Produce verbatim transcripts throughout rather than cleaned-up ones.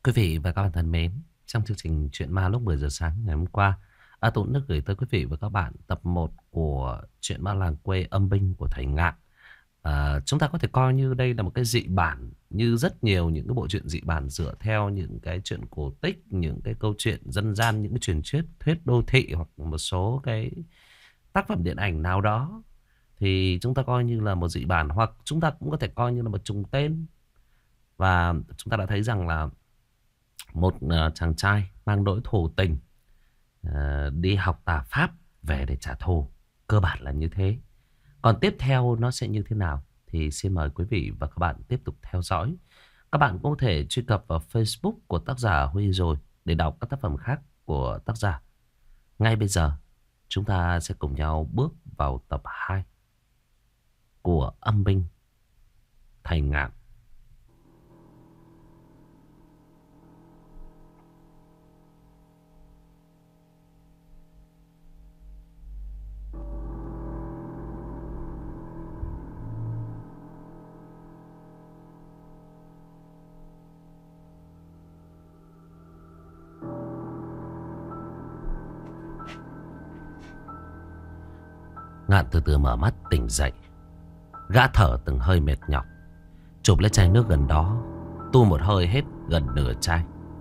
Quý vị và các bạn thân mến, trong chương trình Chuyện Ma lúc mười giờ sáng ngày hôm qua, A Tũng đã gửi tới quý vị và các bạn tập một của Chuyện Ma làng quê âm binh của thầy Ngạn. À, chúng ta có thể coi như đây là một cái dị bản, như rất nhiều những cái bộ truyện dị bản dựa theo những cái chuyện cổ tích, những cái câu chuyện dân gian, những cái truyền thuyết thuyết đô thị hoặc một số cái tác phẩm điện ảnh nào đó. Thì chúng ta coi như là một dị bản, hoặc chúng ta cũng có thể coi như là một trùng tên. Và chúng ta đã thấy rằng là một uh, chàng trai mang nỗi thù tình, uh, đi học tà pháp về để trả thù. Cơ bản là như thế. Còn tiếp theo nó sẽ như thế nào thì xin mời quý vị và các bạn tiếp tục theo dõi. Các bạn cũng có thể truy cập vào Facebook của tác giả Huy rồi để đọc các tác phẩm khác của tác giả. Ngay bây giờ chúng ta sẽ cùng nhau bước vào tập hai của Âm binh thầy Ngạn. Ngạn từ từ mở mắt tỉnh dậy. Gã thở từng hơi mệt nhọc, chụp lấy chai nước gần đó, tu một hơi hết gần nửa chai.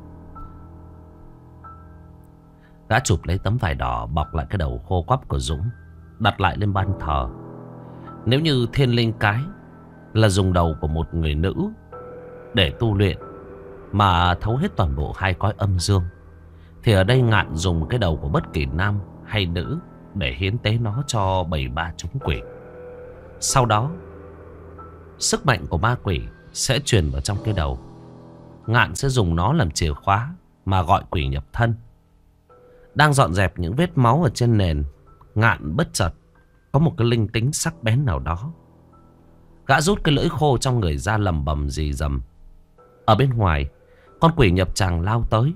Gã chụp lấy tấm vải đỏ bọc lại cái đầu khô quắp của Dũng, đặt lại lên ban thờ. Nếu như thiên linh cái là dùng đầu của một người nữ để tu luyện mà thấu hết toàn bộ hai cõi âm dương, thì ở đây Ngạn dùng cái đầu của bất kỳ nam hay nữ để hiến tế nó cho bảy ba chúng quỷ. Sau đó sức mạnh của ma quỷ sẽ truyền vào trong cái đầu. Ngạn sẽ dùng nó làm chìa khóa mà gọi quỷ nhập thân. Đang dọn dẹp những vết máu ở trên nền, Ngạn bất chợt có một cái linh tính sắc bén nào đó. Gã rút cái lưỡi khô trong người ra, lầm bầm rì rầm. Ở bên ngoài, con quỷ nhập tràng lao tới.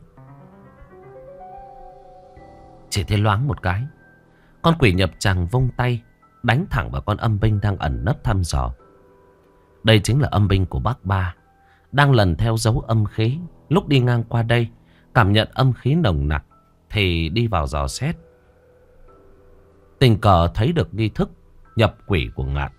Chỉ thấy loáng một cái, con quỷ nhập tràng vung tay đánh thẳng vào con âm binh đang ẩn nấp thăm dò. Đây chính là âm binh của bác Ba, đang lần theo dấu âm khí. Lúc đi ngang qua đây, cảm nhận âm khí nồng nặc thì đi vào dò xét. Tình cờ thấy được nghi thức nhập quỷ của Ngạn.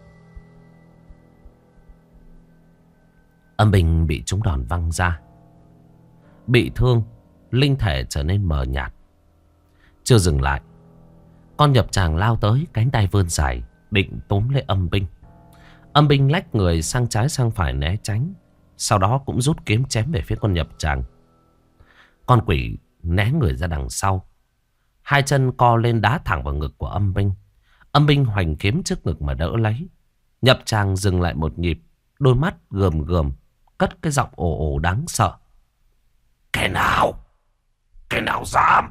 Âm binh bị trúng đòn văng ra, bị thương, linh thể trở nên mờ nhạt. Chưa dừng lại, con nhập tràng lao tới, cánh tay vươn dài định túm lấy âm binh. Âm binh lách người sang trái sang phải né tránh, sau đó cũng rút kiếm chém về phía con nhập tràng. Con quỷ né người ra đằng sau, hai chân co lên đá thẳng vào ngực của âm binh. Âm binh hoành kiếm trước ngực mà đỡ lấy. Nhập tràng dừng lại một nhịp, đôi mắt gườm gườm, cất cái giọng ồ ồ đáng sợ. Cái nào? Cái nào dám?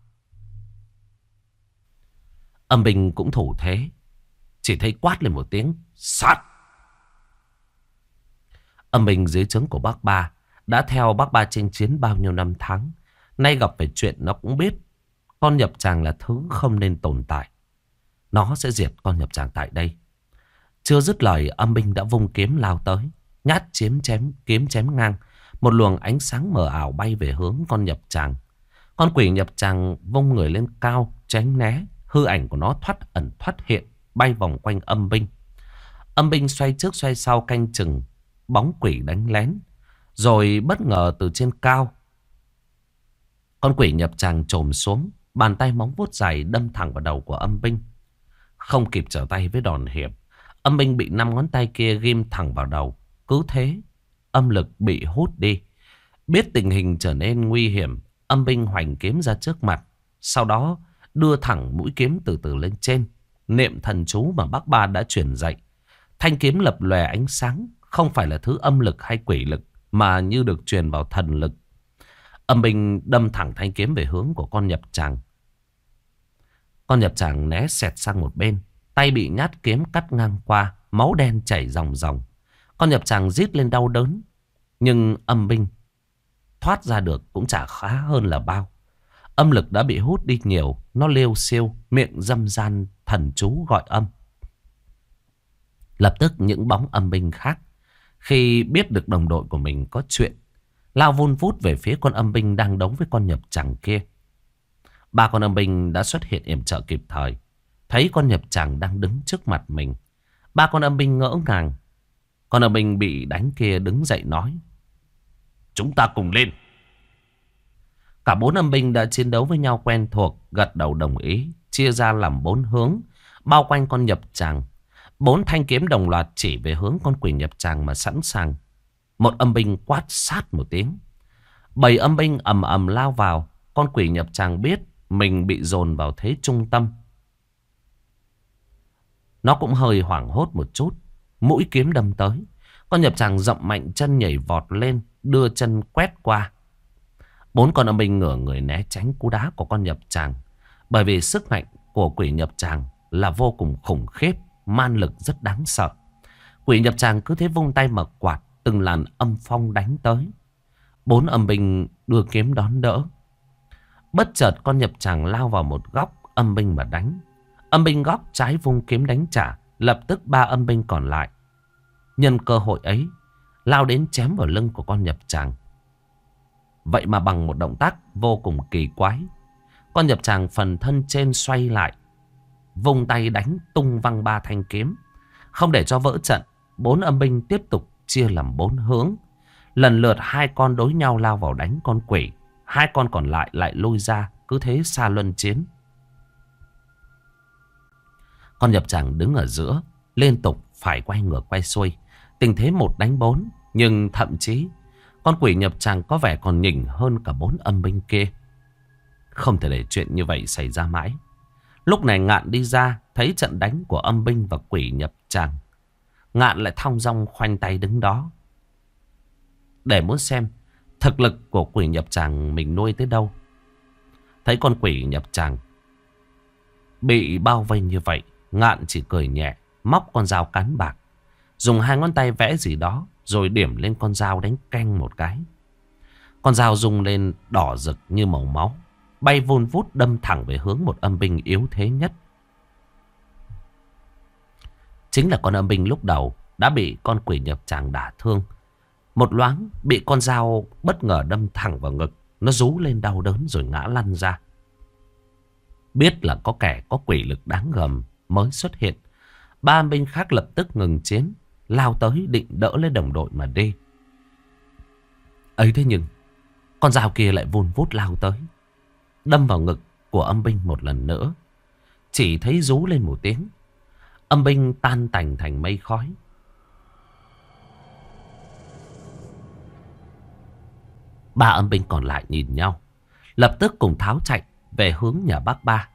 Âm binh cũng thủ thế, chỉ thấy quát lên một tiếng sát. Âm binh dưới trướng của bác Ba, đã theo bác Ba chinh chiến bao nhiêu năm tháng, nay gặp phải chuyện nó cũng biết con nhập tràng là thứ không nên tồn tại. Nó sẽ diệt con nhập tràng tại đây. Chưa dứt lời, âm binh đã vung kiếm lao tới, nhát chiếm chém kiếm chém ngang. Một luồng ánh sáng mờ ảo bay về hướng con nhập tràng. Con quỷ nhập tràng vung người lên cao tránh né. Hư ảnh của nó thoát ẩn thoát hiện, bay vòng quanh âm binh. Âm binh xoay trước xoay sau canh chừng bóng quỷ đánh lén. Rồi bất ngờ từ trên cao, con quỷ nhập tràng chồm xuống, bàn tay móng vuốt dài đâm thẳng vào đầu của âm binh. Không kịp trở tay với đòn hiểm, âm binh bị năm ngón tay kia ghim thẳng vào đầu. Cứ thế, âm lực bị hút đi. Biết tình hình trở nên nguy hiểm, âm binh hoành kiếm ra trước mặt. Sau đó đưa thẳng mũi kiếm từ từ lên trên, niệm thần chú mà bác Ba đã truyền dạy. Thanh kiếm lập lòe ánh sáng, không phải là thứ âm lực hay quỷ lực, mà như được truyền vào thần lực. Âm binh đâm thẳng thanh kiếm về hướng của con nhập tràng. Con nhập tràng né xẹt sang một bên, tay bị nhát kiếm cắt ngang qua, máu đen chảy ròng ròng. Con nhập tràng rít lên đau đớn, nhưng âm binh thoát ra được cũng chả khá hơn là bao. Âm lực đã bị hút đi nhiều, nó liêu xiêu, miệng dâm gian thần chú gọi âm. Lập tức những bóng âm binh khác, khi biết được đồng đội của mình có chuyện, lao vun vút về phía con âm binh đang đấu với con nhập tràng kia. Ba con âm binh đã xuất hiện yểm trợ kịp thời. Thấy con nhập tràng đang đứng trước mặt mình, ba con âm binh ngỡ ngàng. Con âm binh bị đánh kia đứng dậy nói: chúng ta cùng lên. Cả bốn âm binh đã chiến đấu với nhau quen thuộc, gật đầu đồng ý, chia ra làm bốn hướng, bao quanh con nhập tràng. Bốn thanh kiếm đồng loạt chỉ về hướng con quỷ nhập tràng mà sẵn sàng. Một âm binh quát sát một tiếng. Bảy âm binh ầm ầm lao vào. Con quỷ nhập tràng biết mình bị dồn vào thế trung tâm. Nó cũng hơi hoảng hốt một chút. Mũi kiếm đâm tới. Con nhập tràng dậm mạnh chân nhảy vọt lên, đưa chân quét qua. Bốn con âm binh ngửa người né tránh cú đá của con nhập tràng. Bởi vì sức mạnh của quỷ nhập tràng là vô cùng khủng khiếp, man lực rất đáng sợ. Quỷ nhập tràng cứ thế vung tay mà quạt, từng làn âm phong đánh tới. Bốn âm binh đưa kiếm đón đỡ. Bất chợt con nhập tràng lao vào một góc âm binh mà đánh. Âm binh góc trái vung kiếm đánh trả. Lập tức ba âm binh còn lại nhân cơ hội ấy lao đến chém vào lưng của con nhập tràng. Vậy mà bằng một động tác vô cùng kỳ quái, con nhập tràng phần thân trên xoay lại, vung tay đánh tung văng ba thanh kiếm. Không để cho vỡ trận, bốn âm binh tiếp tục chia làm bốn hướng. Lần lượt hai con đối nhau lao vào đánh con quỷ. Hai con còn lại lại lôi ra, cứ thế xa luân chiến. Con nhập tràng đứng ở giữa, liên tục phải quay ngược quay xuôi. Tình thế một đánh bốn. Nhưng thậm chí con quỷ nhập tràng có vẻ còn nhỉnh hơn cả bốn âm binh kia. Không thể để chuyện như vậy xảy ra mãi. Lúc này Ngạn đi ra, thấy trận đánh của âm binh và quỷ nhập tràng. Ngạn lại thong dong khoanh tay đứng đó, để muốn xem thực lực của quỷ nhập tràng mình nuôi tới đâu. Thấy con quỷ nhập tràng bị bao vây như vậy, Ngạn chỉ cười nhẹ, móc con dao cán bạc, dùng hai ngón tay vẽ gì đó, rồi điểm lên con dao đánh canh một cái. Con dao rung lên đỏ rực như màu máu, bay vun vút đâm thẳng về hướng một âm binh yếu thế nhất. Chính là con âm binh lúc đầu đã bị con quỷ nhập tràng đả thương. Một loáng bị con dao bất ngờ đâm thẳng vào ngực. Nó rú lên đau đớn rồi ngã lăn ra. Biết là có kẻ có quỷ lực đáng gờm mới xuất hiện, ba âm binh khác lập tức ngừng chiến, lao tới định đỡ lấy đồng đội mà đi. Ấy thế nhưng con dao kia lại vun vút lao tới, đâm vào ngực của âm binh một lần nữa. Chỉ thấy rú lên một tiếng, âm binh tan tành thành mây khói. Ba âm binh còn lại nhìn nhau, lập tức cùng tháo chạy về hướng nhà bác Ba.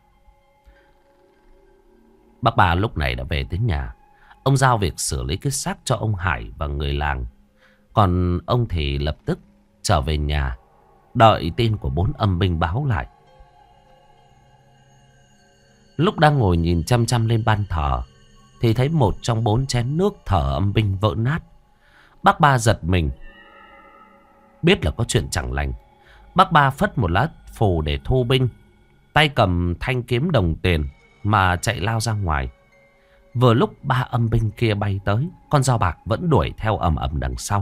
Bác Ba lúc này đã về tới nhà. Ông giao việc xử lý cái xác cho ông Hải và người làng. Còn ông thì lập tức trở về nhà, đợi tin của bốn âm binh báo lại. Lúc đang ngồi nhìn chăm chăm lên ban thờ, thì thấy một trong bốn chén nước thờ âm binh vỡ nát. Bác Ba giật mình, biết là có chuyện chẳng lành. Bác Ba phất một lá phù để thu binh, tay cầm thanh kiếm đồng tiền mà chạy lao ra ngoài. Vừa lúc ba âm binh kia bay tới, con dao bạc vẫn đuổi theo ầm ầm đằng sau.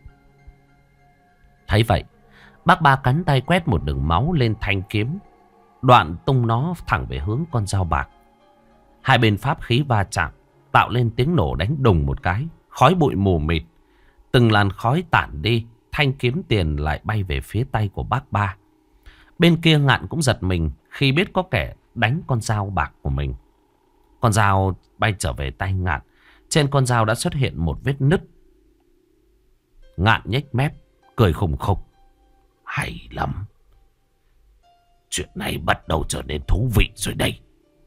Thấy vậy, bác Ba cắn tay quét một đường máu lên thanh kiếm, đoạn tung nó thẳng về hướng con dao bạc. Hai bên pháp khí va chạm, tạo lên tiếng nổ đánh đùng một cái, khói bụi mù mịt. Từng làn khói tản đi, thanh kiếm tiền lại bay về phía tay của bác Ba. Bên kia Ngạn cũng giật mình khi biết có kẻ đánh con dao bạc của mình. Con dao bay trở về tay Ngạn. Trên con dao đã xuất hiện một vết nứt. Ngạn nhếch mép, cười khùng khục. Hay lắm. Chuyện này bắt đầu trở nên thú vị rồi đây.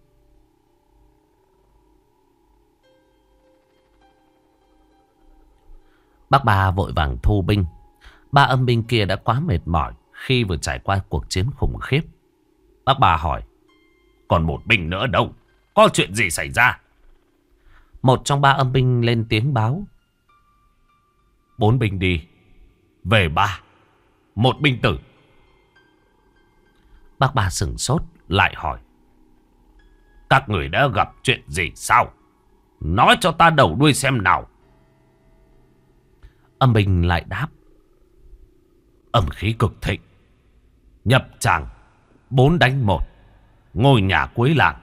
Bác Ba vội vàng thu binh. Ba âm binh kia đã quá mệt mỏi khi vừa trải qua cuộc chiến khủng khiếp. Bác Ba hỏi: còn một binh nữa đâu? Có chuyện gì xảy ra? Một trong ba âm binh lên tiếng báo: bốn binh đi, về ba, một binh tử. Bác Ba sửng sốt lại hỏi: các người đã gặp chuyện gì sao? Nói cho ta đầu đuôi xem nào. Âm binh lại đáp: Âm khí cực thịnh. Nhập tràng bốn đánh một. Ngôi nhà cuối làng.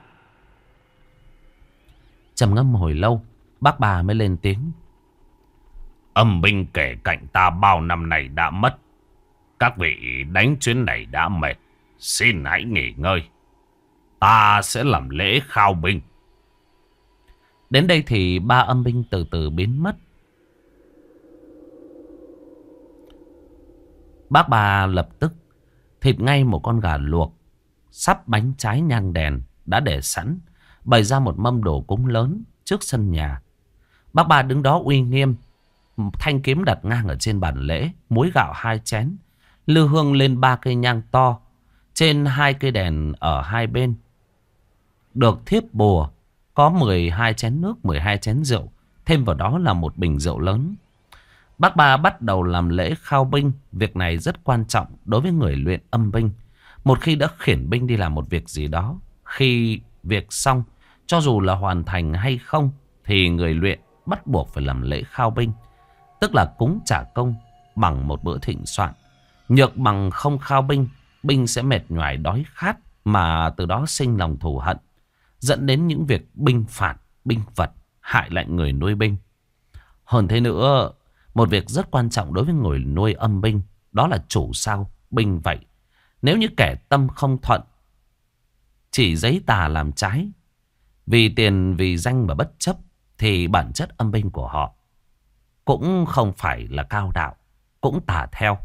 Trầm ngâm hồi lâu, bác bà mới lên tiếng. Âm binh kể cạnh ta bao năm này đã mất. Các vị đánh chuyến này đã mệt, xin hãy nghỉ ngơi. Ta sẽ làm lễ khao binh. Đến đây thì ba âm binh từ từ biến mất. Bác bà lập tức thịt ngay một con gà luộc, sắp bánh trái nhang đèn đã để sẵn, bày ra một mâm đồ cúng lớn trước sân nhà. Bác bà đứng đó uy nghiêm, thanh kiếm đặt ngang ở trên bàn lễ, muối gạo hai chén, lư hương lên ba cây nhang to, trên hai cây đèn ở hai bên được thiếp bùa, có mười hai chén nước, mười hai chén rượu, thêm vào đó là một bình rượu lớn. Bác bà bắt đầu làm lễ khao binh. Việc này rất quan trọng đối với người luyện âm binh. Một khi đã khiển binh đi làm một việc gì đó, khi việc xong, cho dù là hoàn thành hay không, thì người luyện bắt buộc phải làm lễ khao binh, tức là cúng trả công bằng một bữa thịnh soạn. Nhược bằng không khao binh, binh sẽ mệt nhoài đói khát, mà từ đó sinh lòng thù hận, dẫn đến những việc binh phản, binh vật, hại lại người nuôi binh. Hơn thế nữa, một việc rất quan trọng đối với người nuôi âm binh, đó là chủ sao binh vậy. Nếu như kẻ tâm không thuận, chỉ giấy tà làm trái, vì tiền vì danh mà bất chấp, thì bản chất âm binh của họ cũng không phải là cao đạo, cũng tà theo.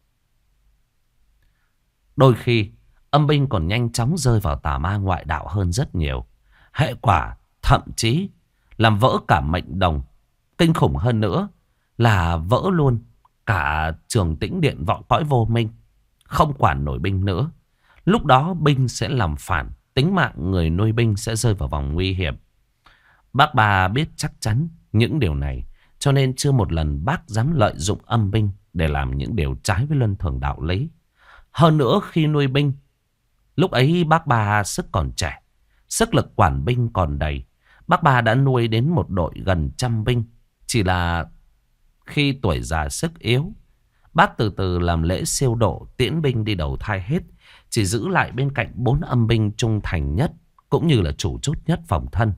Đôi khi âm binh còn nhanh chóng rơi vào tà ma ngoại đạo hơn rất nhiều. Hệ quả thậm chí làm vỡ cả mệnh đồng. Kinh khủng hơn nữa là vỡ luôn cả trường tĩnh điện vọng cõi vô minh, không quản nổi binh nữa. Lúc đó binh sẽ làm phản, tính mạng người nuôi binh sẽ rơi vào vòng nguy hiểm. Bác bà biết chắc chắn những điều này, cho nên chưa một lần bác dám lợi dụng âm binh để làm những điều trái với luân thường đạo lý. Hơn nữa khi nuôi binh, lúc ấy bác bà sức còn trẻ, sức lực quản binh còn đầy. Bác bà đã nuôi đến một đội gần trăm binh. Chỉ là khi tuổi già sức yếu, bác từ từ làm lễ siêu độ, tiễn binh đi đầu thai hết, chỉ giữ lại bên cạnh bốn âm binh trung thành nhất, cũng như là chủ chốt nhất phòng thân.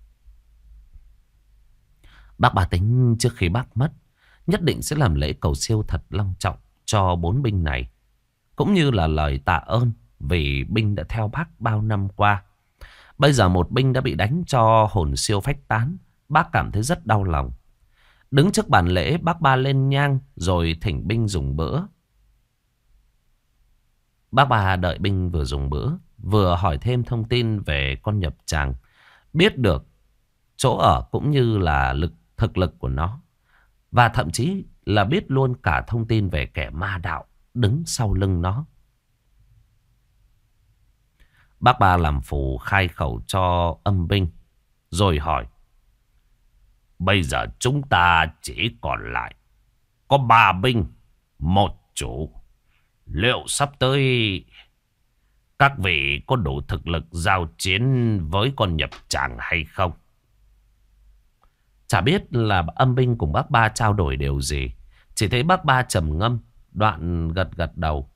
Bác bà tính trước khi bác mất, nhất định sẽ làm lễ cầu siêu thật long trọng cho bốn binh này, cũng như là lời tạ ơn vì binh đã theo bác bao năm qua. Bây giờ một binh đã bị đánh cho hồn siêu phách tán, bác cảm thấy rất đau lòng. Đứng trước bàn lễ, bác ba lên nhang rồi thỉnh binh dùng bữa. Bác ba đợi binh vừa dùng bữa, vừa hỏi thêm thông tin về con nhập tràng, biết được chỗ ở cũng như là lực thực lực của nó, và thậm chí là biết luôn cả thông tin về kẻ ma đạo đứng sau lưng nó. Bác ba làm phù khai khẩu cho âm binh, rồi hỏi: bây giờ chúng ta chỉ còn lại có ba binh, một chủ. Liệu sắp tới các vị có đủ thực lực giao chiến với con nhập tràng hay không? Chả biết là âm binh cùng bác ba trao đổi điều gì, chỉ thấy bác ba trầm ngâm, đoạn gật gật đầu.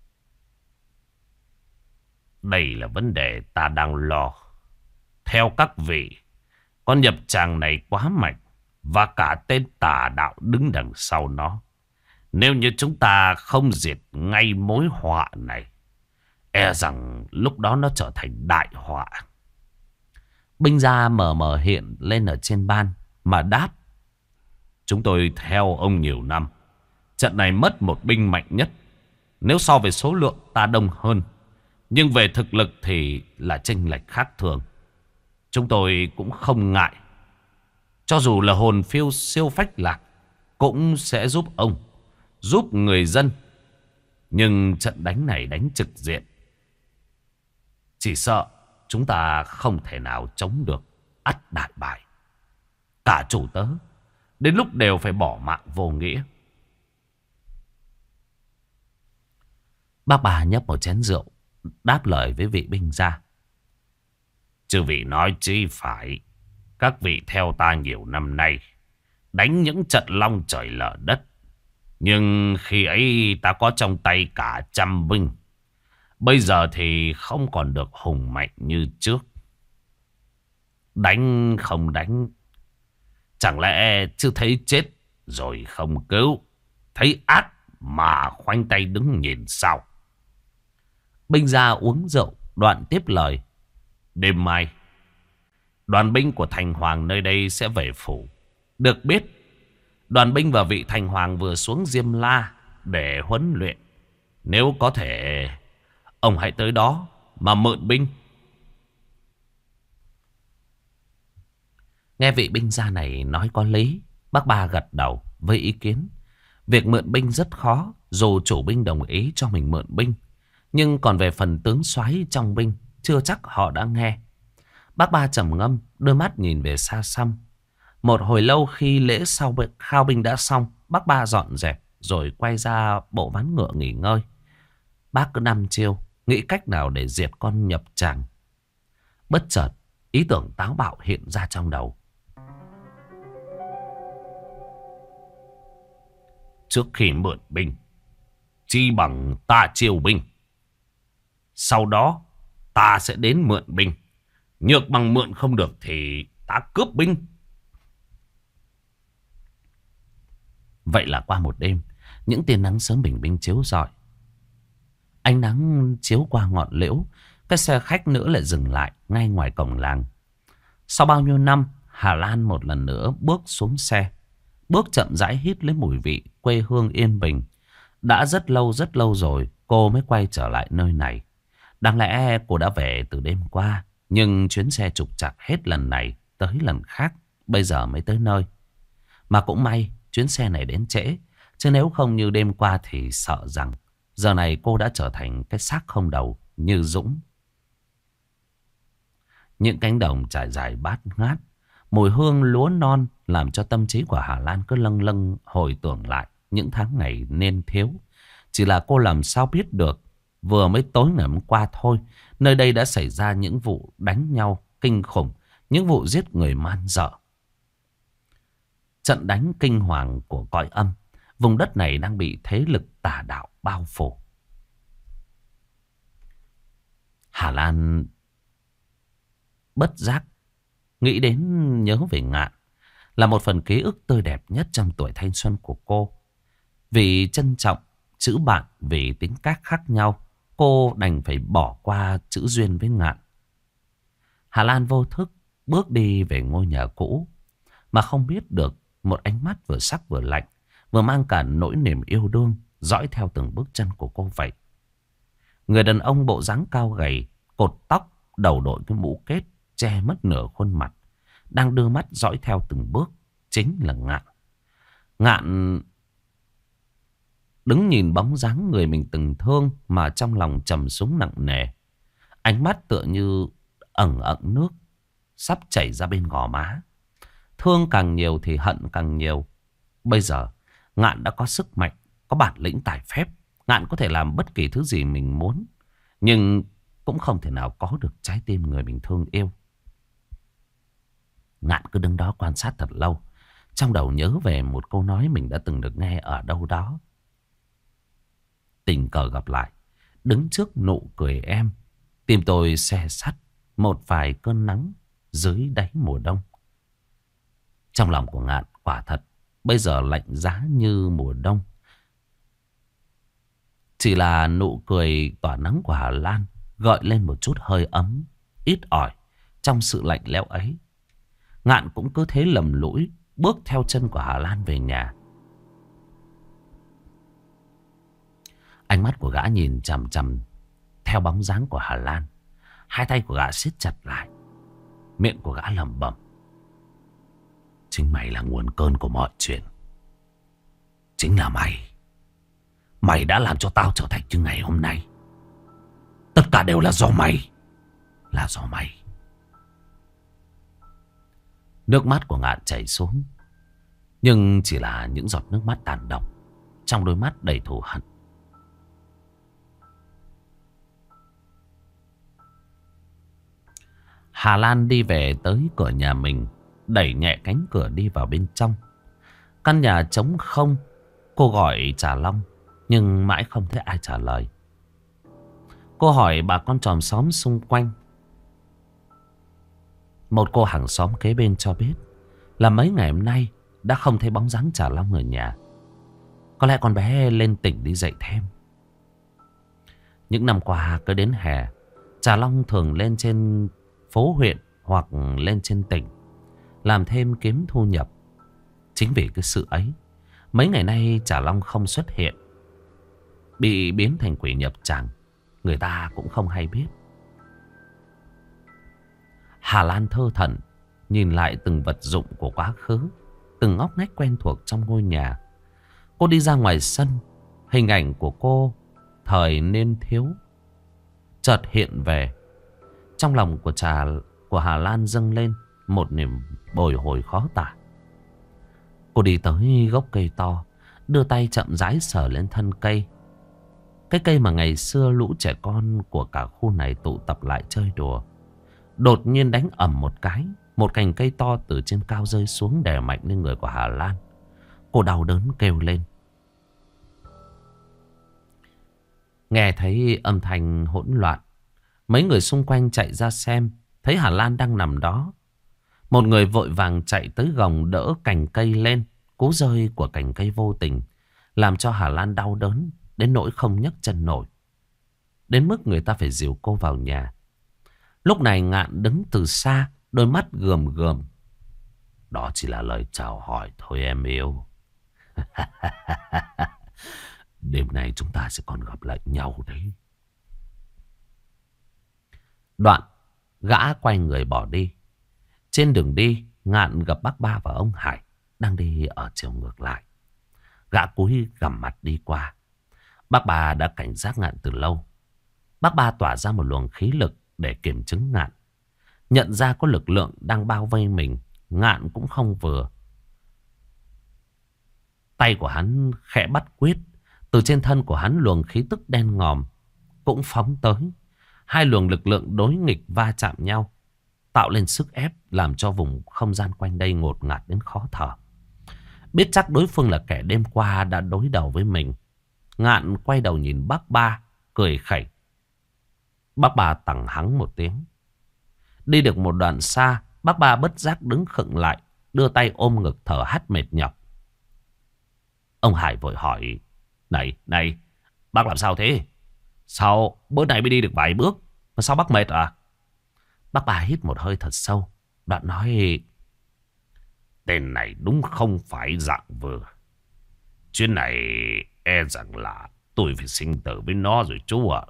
Đây là vấn đề ta đang lo. Theo các vị, con nhập tràng này quá mạnh, và cả tên tà đạo đứng đằng sau nó. Nếu như chúng ta không diệt ngay mối họa này, e rằng lúc đó nó trở thành đại họa. Binh gia mờ mờ hiện lên ở trên ban mà đáp: chúng tôi theo ông nhiều năm, trận này mất một binh mạnh nhất. Nếu so về số lượng ta đông hơn, nhưng về thực lực thì là chênh lệch khác thường. Chúng tôi cũng không ngại, cho dù là hồn phiêu siêu phách lạc, cũng sẽ giúp ông, giúp người dân. Nhưng trận đánh này đánh trực diện, chỉ sợ chúng ta không thể nào chống được, ắt đại bại. Cả chủ tớ đến lúc đều phải bỏ mạng vô nghĩa. Bác bà nhấp một chén rượu, đáp lời với vị binh gia: chư vị nói chi phải. Các vị theo ta nhiều năm nay, đánh những trận long trời lở đất, Nhưng khi ấy ta có trong tay cả trăm binh. Bây giờ thì không còn được hùng mạnh như trước. Đánh không đánh. Chẳng lẽ chưa thấy chết rồi không cứu. Thấy ác mà khoanh tay đứng nhìn sao? Binh gia uống rượu, Đoạn tiếp lời. Đêm mai, đoàn binh của thành hoàng nơi đây sẽ về phủ. Được biết, đoàn binh và vị thành hoàng vừa xuống Diêm La để huấn luyện. Nếu có thể, ông hãy tới đó mà mượn binh. Nghe vị binh gia này nói có lý, bác Ba gật đầu với ý kiến. Việc mượn binh rất khó, dù chủ binh đồng ý cho mình mượn binh. Nhưng còn về phần tướng soái trong binh, chưa chắc họ đã nghe. Bác Ba trầm ngâm, đôi mắt nhìn về xa xăm. Một hồi lâu khi lễ sau khao binh đã xong, bác Ba dọn dẹp rồi quay ra bộ ván ngựa nghỉ ngơi. Bác cứ đăm chiêu, nghĩ cách nào để diệt con nhập tràng. Bất chợt, ý tưởng táo bạo hiện ra trong đầu. Trước khi mượn binh, chi bằng ta chiêu binh. Sau đó, ta sẽ đến mượn binh. Nhược bằng mượn không được thì ta cướp binh. Vậy là qua một đêm, những tia nắng sớm bình minh chiếu rọi. Ánh nắng chiếu qua ngọn liễu, cái xe khách nữa lại dừng lại ngay ngoài cổng làng. Sau bao nhiêu năm, Hà Lan một lần nữa bước xuống xe. Bước chậm rãi hít lấy mùi vị quê hương yên bình. Đã rất lâu rất lâu rồi cô mới quay trở lại nơi này. Đáng lẽ cô đã về từ đêm qua, nhưng chuyến xe trục trặc hết lần này tới lần khác, bây giờ mới tới nơi. Mà cũng may chuyến xe này đến trễ, chứ nếu không như đêm qua thì sợ rằng giờ này cô đã trở thành cái xác không đầu như Dũng. Những cánh đồng trải dài bát ngát, mùi hương lúa non làm cho tâm trí của Hà Lan cứ lâng lâng hồi tưởng lại những tháng ngày nên thiếu. Chỉ là cô làm sao biết được, vừa mới tối ngày hôm qua thôi, nơi đây đã xảy ra những vụ đánh nhau kinh khủng, những vụ giết người man dợ. Trận đánh kinh hoàng của cõi âm, vùng đất này đang bị thế lực tà đạo bao phủ. Hà Lan bất giác nghĩ đến nhớ về Ngạn, là một phần ký ức tươi đẹp nhất trong tuổi thanh xuân của cô. Vì trân trọng chữ bạn, vì tính cách khác nhau, cô đành phải bỏ qua chữ duyên với Ngạn. Hà Lan vô thức bước đi về ngôi nhà cũ, mà không biết được một ánh mắt vừa sắc vừa lạnh, vừa mang cả nỗi niềm yêu đương dõi theo từng bước chân của cô vậy. Người đàn ông bộ dáng cao gầy, cột tóc, đầu đội cái mũ kết che mất nửa khuôn mặt, đang đưa mắt dõi theo từng bước, chính là Ngạn. Ngạn đứng nhìn bóng dáng người mình từng thương mà trong lòng trầm xuống nặng nề. Ánh mắt tựa như ẩn ẩn nước sắp chảy ra bên gò má. Thương càng nhiều thì hận càng nhiều. Bây giờ Ngạn đã có sức mạnh, có bản lĩnh tài phép. Ngạn có thể làm bất kỳ thứ gì mình muốn, nhưng cũng không thể nào có được trái tim người mình thương yêu. Ngạn cứ đứng đó quan sát thật lâu, trong đầu nhớ về một câu nói mình đã từng được nghe ở đâu đó. Tình cờ gặp lại, đứng trước nụ cười em, tim tôi xe sắt một vài cơn nắng dưới đáy mùa đông. Trong lòng của Ngạn quả thật bây giờ lạnh giá như mùa đông. Chỉ là nụ cười tỏa nắng của Hà Lan gợi lên một chút hơi ấm, ít ỏi trong sự lạnh lẽo ấy. Ngạn cũng cứ thế lầm lũi bước theo chân của Hà Lan về nhà. Ánh mắt của gã nhìn chằm chằm theo bóng dáng của Hà Lan. Hai tay của gã siết chặt lại, miệng của gã lẩm bẩm: chính mày là nguồn cơn của mọi chuyện. Chính là mày. Mày đã làm cho tao trở thành như ngày hôm nay. Tất cả đều là do mày. Là do mày. Nước mắt của Ngạn chảy xuống, nhưng chỉ là những giọt nước mắt tàn độc, trong đôi mắt đầy thù hận. Hà Lan đi về tới cửa nhà mình, đẩy nhẹ cánh cửa đi vào bên trong. Căn nhà trống không, Cô gọi Trà Long nhưng mãi không thấy ai trả lời. Cô hỏi bà con chòm xóm xung quanh. Một cô hàng xóm kế bên cho biết là mấy ngày hôm nay đã không thấy bóng dáng Trà Long ở nhà. Có lẽ con bé lên tỉnh đi dạy thêm. Những năm qua cứ đến hè, Trà Long thường lên trên phố huyện hoặc lên trên tỉnh làm thêm kiếm thu nhập. Chính vì cái sự ấy, mấy ngày nay Trà Long không xuất hiện, bị biến thành quỷ nhập tràng, người ta cũng không hay biết. Hà Lan thơ thẩn nhìn lại từng vật dụng của quá khứ, từng ngóc ngách quen thuộc trong ngôi nhà. Cô đi ra ngoài sân, hình ảnh của cô thời niên thiếu chợt hiện về. Trong lòng của trà của Hà Lan dâng lên một niềm bồi hồi khó tả. Cô đi tới gốc cây to, đưa tay chậm rãi sờ lên thân cây. Cái cây mà ngày xưa lũ trẻ con của cả khu này tụ tập lại chơi đùa. Đột nhiên đánh ầm một cái, một cành cây to từ trên cao rơi xuống đè mạnh lên người của Hà Lan. Cô đau đớn kêu lên. Nghe thấy âm thanh hỗn loạn, mấy người xung quanh chạy ra xem, thấy Hà Lan đang nằm đó. Một người vội vàng chạy tới gồng đỡ cành cây lên. Cú rơi của cành cây vô tình làm cho Hà Lan đau đớn đến nỗi không nhấc chân nổi, đến mức người ta phải dìu cô vào nhà. Lúc này Ngạn đứng từ xa, đôi mắt gườm gườm. Đó chỉ là lời chào hỏi thôi em yêu. Đêm nay chúng ta sẽ còn gặp lại nhau đấy. Đoạn gã quay người bỏ đi. Trên đường đi, Ngạn gặp bác Ba và ông Hải đang đi ở chiều ngược lại. Gã cúi gằm mặt đi qua. Bác Ba đã cảnh giác Ngạn từ lâu. Bác Ba tỏa ra một luồng khí lực để kiểm chứng Ngạn. Nhận ra có lực lượng đang bao vây mình, Ngạn cũng không vừa. Tay của hắn khẽ bắt quyết. Từ trên thân của hắn luồng khí tức đen ngòm cũng phóng tới. Hai luồng lực lượng đối nghịch va chạm nhau, tạo lên sức ép làm cho vùng không gian quanh đây ngột ngạt đến khó thở. Biết chắc đối phương là kẻ đêm qua đã đối đầu với mình, Ngạn quay đầu nhìn bác Ba, cười khẩy. Bác Ba tằng hắng một tiếng. Đi được một đoạn xa, bác Ba bất giác đứng khựng lại, đưa tay ôm ngực thở hắt mệt nhọc. Ông Hải vội hỏi. Này, này, bác làm sao thế? Sao bữa nay mới đi được vài bước mà sao bác mệt à? Bác Ba hít một hơi thật sâu, đoạn nói. Tên này đúng không phải dạng vừa. Chuyến này e rằng là tôi phải sinh tử với nó rồi chú ạ.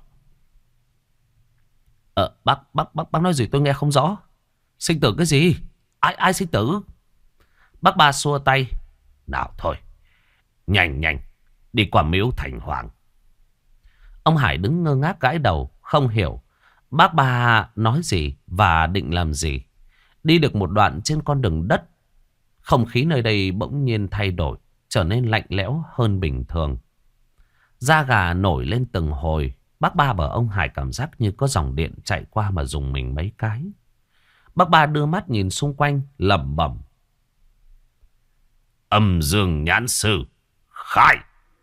Ờ, bác, bác, bác, bác nói gì tôi nghe không rõ. Sinh tử cái gì? Ai, ai sinh tử? Bác Ba xua tay. Nào thôi, nhanh nhanh, đi qua miếu Thành Hoàng. Ông Hải đứng ngơ ngác gãi đầu, không hiểu bác Ba nói gì và định làm gì. Đi được một đoạn trên con đường đất, không khí nơi đây bỗng nhiên thay đổi, trở nên lạnh lẽo hơn bình thường. Da gà nổi lên từng hồi. Bác Ba và ông Hải cảm giác như có dòng điện chạy qua mà dùng mình mấy cái. Bác Ba đưa mắt nhìn xung quanh, lẩm bẩm. Âm dương nhãn sư, khai!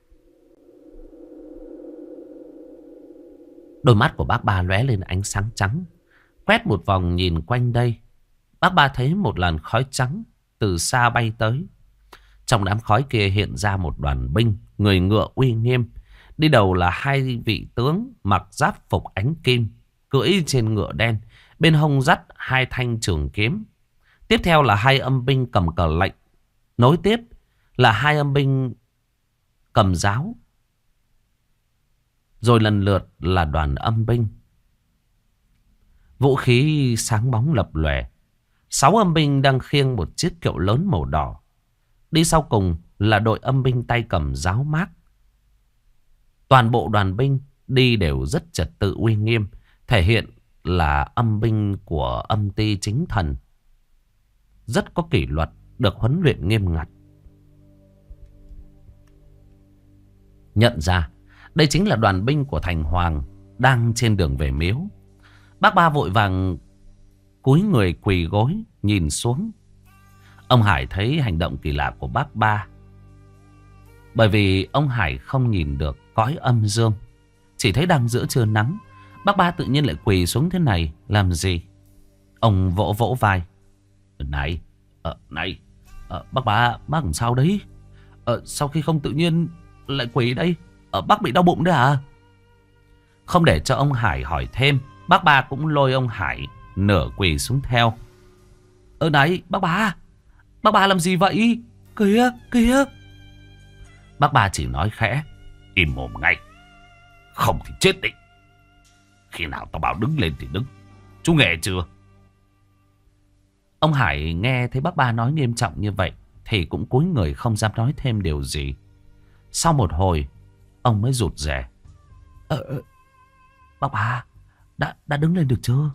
Đôi mắt của bác Ba lóe lên ánh sáng trắng. Quét một vòng nhìn quanh đây, bác Ba thấy một làn khói trắng từ xa bay tới. Trong đám khói kia hiện ra một đoàn binh, người ngựa uy nghiêm. Đi đầu là hai vị tướng mặc giáp phục ánh kim, cưỡi trên ngựa đen, bên hông dắt hai thanh trường kiếm. Tiếp theo là hai âm binh cầm cờ lệnh. Nối tiếp là hai âm binh cầm giáo. Rồi lần lượt là đoàn âm binh. Vũ khí sáng bóng lập lòe. Sáu âm binh đang khiêng một chiếc kiệu lớn màu đỏ. Đi sau cùng là đội âm binh tay cầm giáo mác. Toàn bộ đoàn binh đi đều rất trật tự uy nghiêm, thể hiện là âm binh của âm ty chính thần. Rất có kỷ luật, được huấn luyện nghiêm ngặt. Nhận ra đây chính là đoàn binh của Thành Hoàng đang trên đường về miếu. Bác Ba vội vàng cúi người quỳ gối nhìn xuống. Ông Hải thấy hành động kỳ lạ của bác Ba, Bởi vì ông Hải không nhìn được cõi âm dương, chỉ thấy đang giữa trưa nắng. Bác Ba tự nhiên lại quỳ xuống thế này làm gì? Ông vỗ vỗ vai. Này, ờ, này, ờ, bác Ba, bác làm sao đấy? Ờ, sau khi không tự nhiên lại quỳ đây? Ờ, bác bị đau bụng đấy à? Không để cho ông Hải hỏi thêm, bác Ba cũng lôi ông Hải nửa quỳ xuống theo. Ờ này, bác Ba, bác Ba làm gì vậy? Kìa, kìa. Bác Ba chỉ nói khẽ. Im mồm ngay, không thì chết đi. Khi nào tao bảo đứng lên thì đứng. Chú nghe chưa? Ông Hải nghe thấy bác Ba nói nghiêm trọng như vậy thì cũng cúi người không dám nói thêm điều gì. Sau một hồi, ông mới rụt rè. Ờ, bác Ba, đã, đã đứng lên được chưa?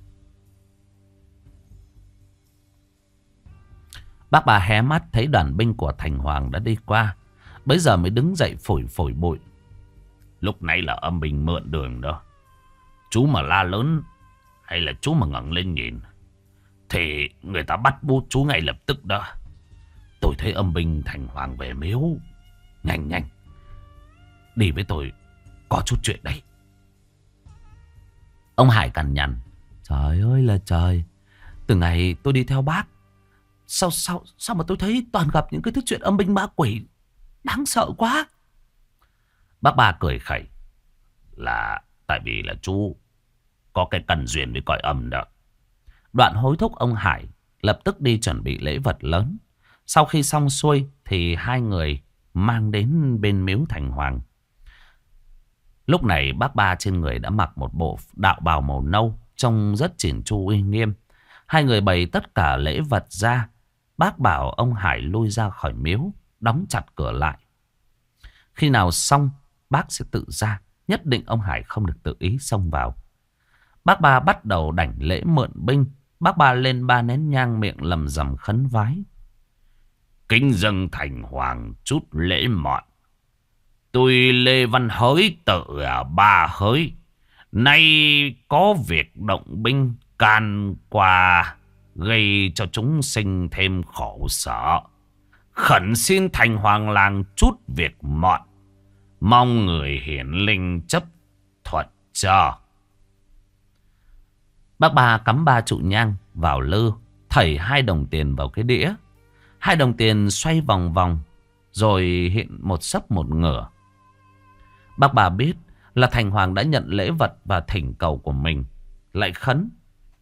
Bác Ba hé mắt thấy đoàn binh của Thành Hoàng đã đi qua. Bấy giờ mới đứng dậy phủi phủi bụi. Lúc nãy là âm binh mượn đường đó. Chú mà la lớn hay là chú mà ngẩng lên nhìn thì người ta bắt bút chú ngay lập tức đó. Tôi thấy âm binh Thành Hoàng về miếu. Nhanh nhanh, đi với tôi, có chút chuyện đây. Ông Hải cằn nhằn. Trời ơi là trời, từ ngày tôi đi theo bác, Sao sao sao mà tôi thấy toàn gặp những cái thứ chuyện âm binh ma quỷ đáng sợ quá. Bác Ba cười khẩy. Là tại vì là chú có cái cần duyên với cõi âm đó. Đoạn hối thúc ông Hải lập tức đi chuẩn bị lễ vật lớn. Sau khi xong xuôi thì hai người mang đến bên miếu Thành Hoàng. Lúc này bác Ba trên người đã mặc một bộ đạo bào màu nâu, trông rất chỉn chu uy nghiêm. Hai người bày tất cả lễ vật ra. Bác bảo ông Hải lui ra khỏi miếu, đóng chặt cửa lại. Khi nào xong, bác sẽ tự ra. Nhất định ông Hải không được tự ý xông vào. Bác Ba bắt đầu đảnh lễ mượn binh. Bác Ba lên ba nén nhang, miệng lầm rầm khấn vái. Kính dâng Thành Hoàng chút lễ mọn. Tôi Lê Văn Hới tự ở Ba Hới, nay có việc động binh can qua, gây cho chúng sinh thêm khổ sở. Khẩn xin Thành Hoàng làng chút việc mọn, mong người hiển linh chấp thuận cho. Bác Ba cắm ba trụ nhang vào lư, thảy hai đồng tiền vào cái đĩa. Hai đồng tiền xoay vòng vòng, rồi hiện một sấp một ngửa. Bác Ba biết là Thành Hoàng đã nhận lễ vật và thỉnh cầu của mình, lại khấn.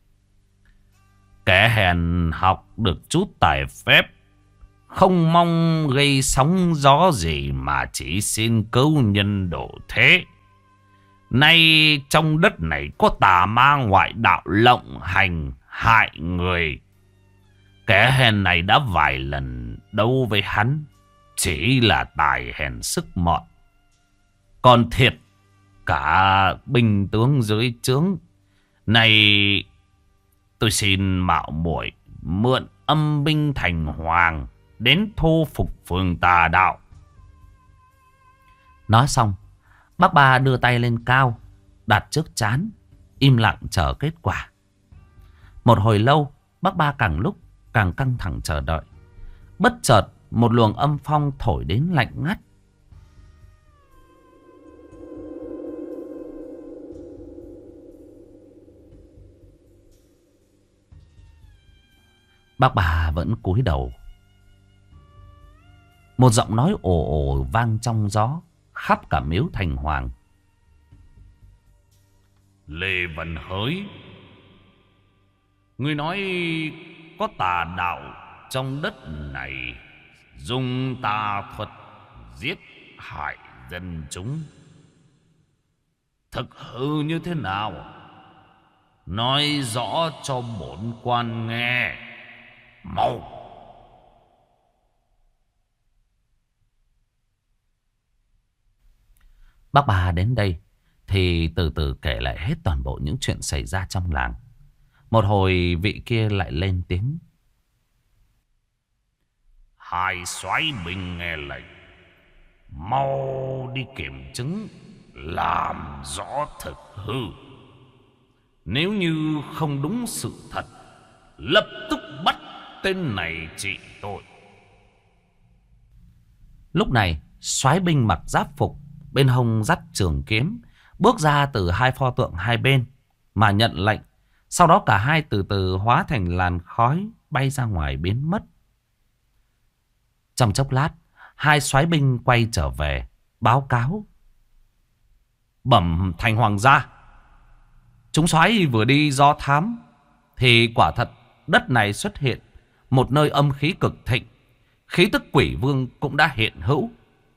Kẻ hèn học được chút tài phép, không mong gây sóng gió gì mà chỉ xin cứu nhân độ thế. Nay trong đất này có tà ma ngoại đạo lộng hành hại người. Kẻ hèn này đã vài lần đấu với hắn, chỉ là tài hèn sức mọn. Còn thiệt cả binh tướng dưới trướng. Này tôi xin mạo muội mượn âm binh Thành Hoàng đến thu phục phường tà đạo. Nói xong, bác Ba đưa tay lên cao, đặt trước trán, im lặng chờ kết quả. Một hồi lâu, bác Ba càng lúc càng căng thẳng chờ đợi. Bất chợt, một luồng âm phong thổi đến lạnh ngắt. Bác Ba vẫn cúi đầu. Một giọng nói ồ ồ vang trong gió, khắp cả miếu Thành Hoàng. Lê Văn Hới, ngươi nói có tà đạo trong đất này, dùng tà thuật giết hại dân chúng. Thực hư như thế nào? Nói rõ cho bổn quan nghe. Mau! Bác Ba đến đây thì từ từ kể lại hết toàn bộ những chuyện xảy ra trong làng. Một hồi vị kia lại lên tiếng. Hai soái binh nghe lệnh, mau đi kiểm chứng, làm rõ thực hư. Nếu như không đúng sự thật, lập tức bắt tên này trị tội. Lúc này soái binh mặc giáp phục, bên hông dắt trường kiếm, bước ra từ hai pho tượng hai bên mà nhận lệnh. Sau đó cả hai từ từ hóa thành làn khói bay ra ngoài biến mất. Trong chốc lát, hai soái binh quay trở về báo cáo: bẩm thành hoàng gia, chúng soái vừa đi do thám thì quả thật đất này xuất hiện một nơi âm khí cực thịnh, khí tức quỷ vương cũng đã hiện hữu.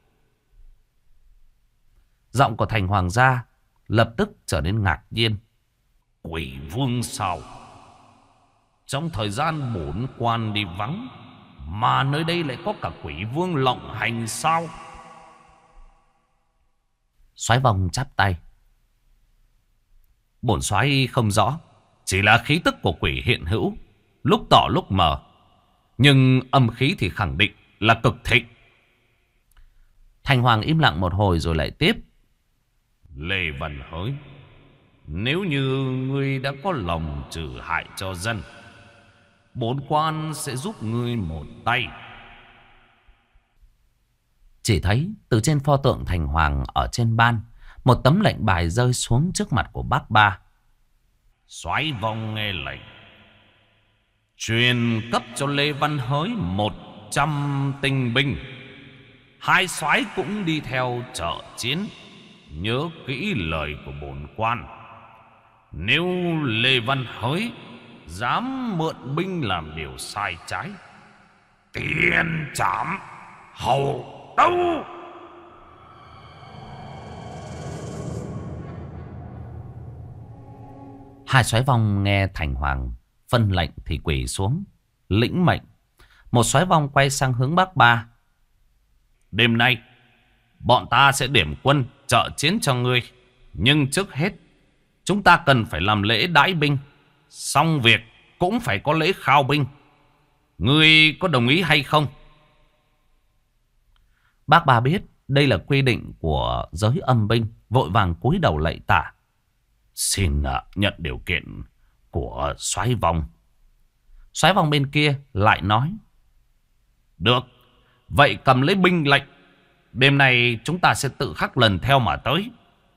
Giọng của thành hoàng gia lập tức trở nên ngạc nhiên. Quỷ vương sao? Trong thời gian bổn quan đi vắng mà nơi đây lại có cả quỷ vương lộng hành sao? Soái Vong chắp tay: bổn soái không rõ, chỉ là khí tức của quỷ hiện hữu, lúc tỏ lúc mờ, nhưng âm khí thì khẳng định là cực thịnh. Thành hoàng im lặng một hồi rồi lại tiếp: Lê Văn Hới, nếu như ngươi đã có lòng trừ hại cho dân, bổn quan sẽ giúp ngươi một tay. Chỉ thấy từ trên pho tượng thành hoàng ở trên ban, một tấm lệnh bài rơi xuống trước mặt của bác Ba. Soái Vong nghe lệnh, truyền cấp cho Lê Văn Hới một trăm tinh binh. Hai soái cũng đi theo trợ chiến. Nhớ kỹ lời của bổn quan, nếu Lê Văn Hới dám mượn binh làm điều sai trái, tiền trảm hầu tấu. Hai soái Vong nghe thành hoàng phân lệnh thì quỳ xuống lĩnh mệnh. Một soái Vong quay sang hướng bác Ba: đêm nay bọn ta sẽ điểm quân trợ chiến cho ngươi, nhưng trước hết chúng ta cần phải làm lễ đãi binh, xong việc cũng phải có lễ khao binh. Ngươi có đồng ý hay không? Bác Ba biết đây là quy định của giới âm binh, vội vàng cúi đầu lạy tạ: xin uh, nhận điều kiện của soái Vong. Soái Vong bên kia lại nói: được, vậy cầm lấy binh lệnh, đêm nay chúng ta sẽ tự khắc lần theo mà tới.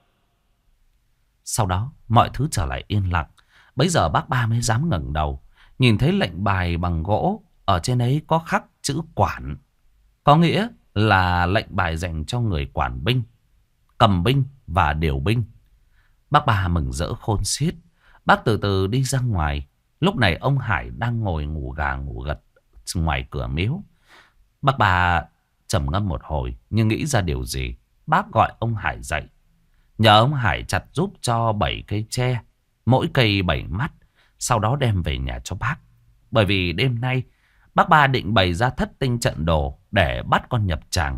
Sau đó mọi thứ trở lại yên lặng. Bấy giờ bác Ba mới dám ngẩng đầu, nhìn thấy lệnh bài bằng gỗ, ở trên ấy có khắc chữ quản, có nghĩa là lệnh bài dành cho người quản binh, cầm binh và điều binh. Bác Ba mừng rỡ khôn xiết. Bác từ từ đi ra ngoài. Lúc này ông Hải đang ngồi ngủ gà ngủ gật ngoài cửa miếu. Bác Ba trầm ngâm một hồi, nhưng nghĩ ra điều gì, bác gọi ông Hải dậy, nhờ ông Hải chặt giúp cho bảy cây tre, mỗi cây bảy mắt, sau đó đem về nhà cho bác. Bởi vì đêm nay bác Ba định bày ra thất tinh trận đồ để bắt con nhập tràng.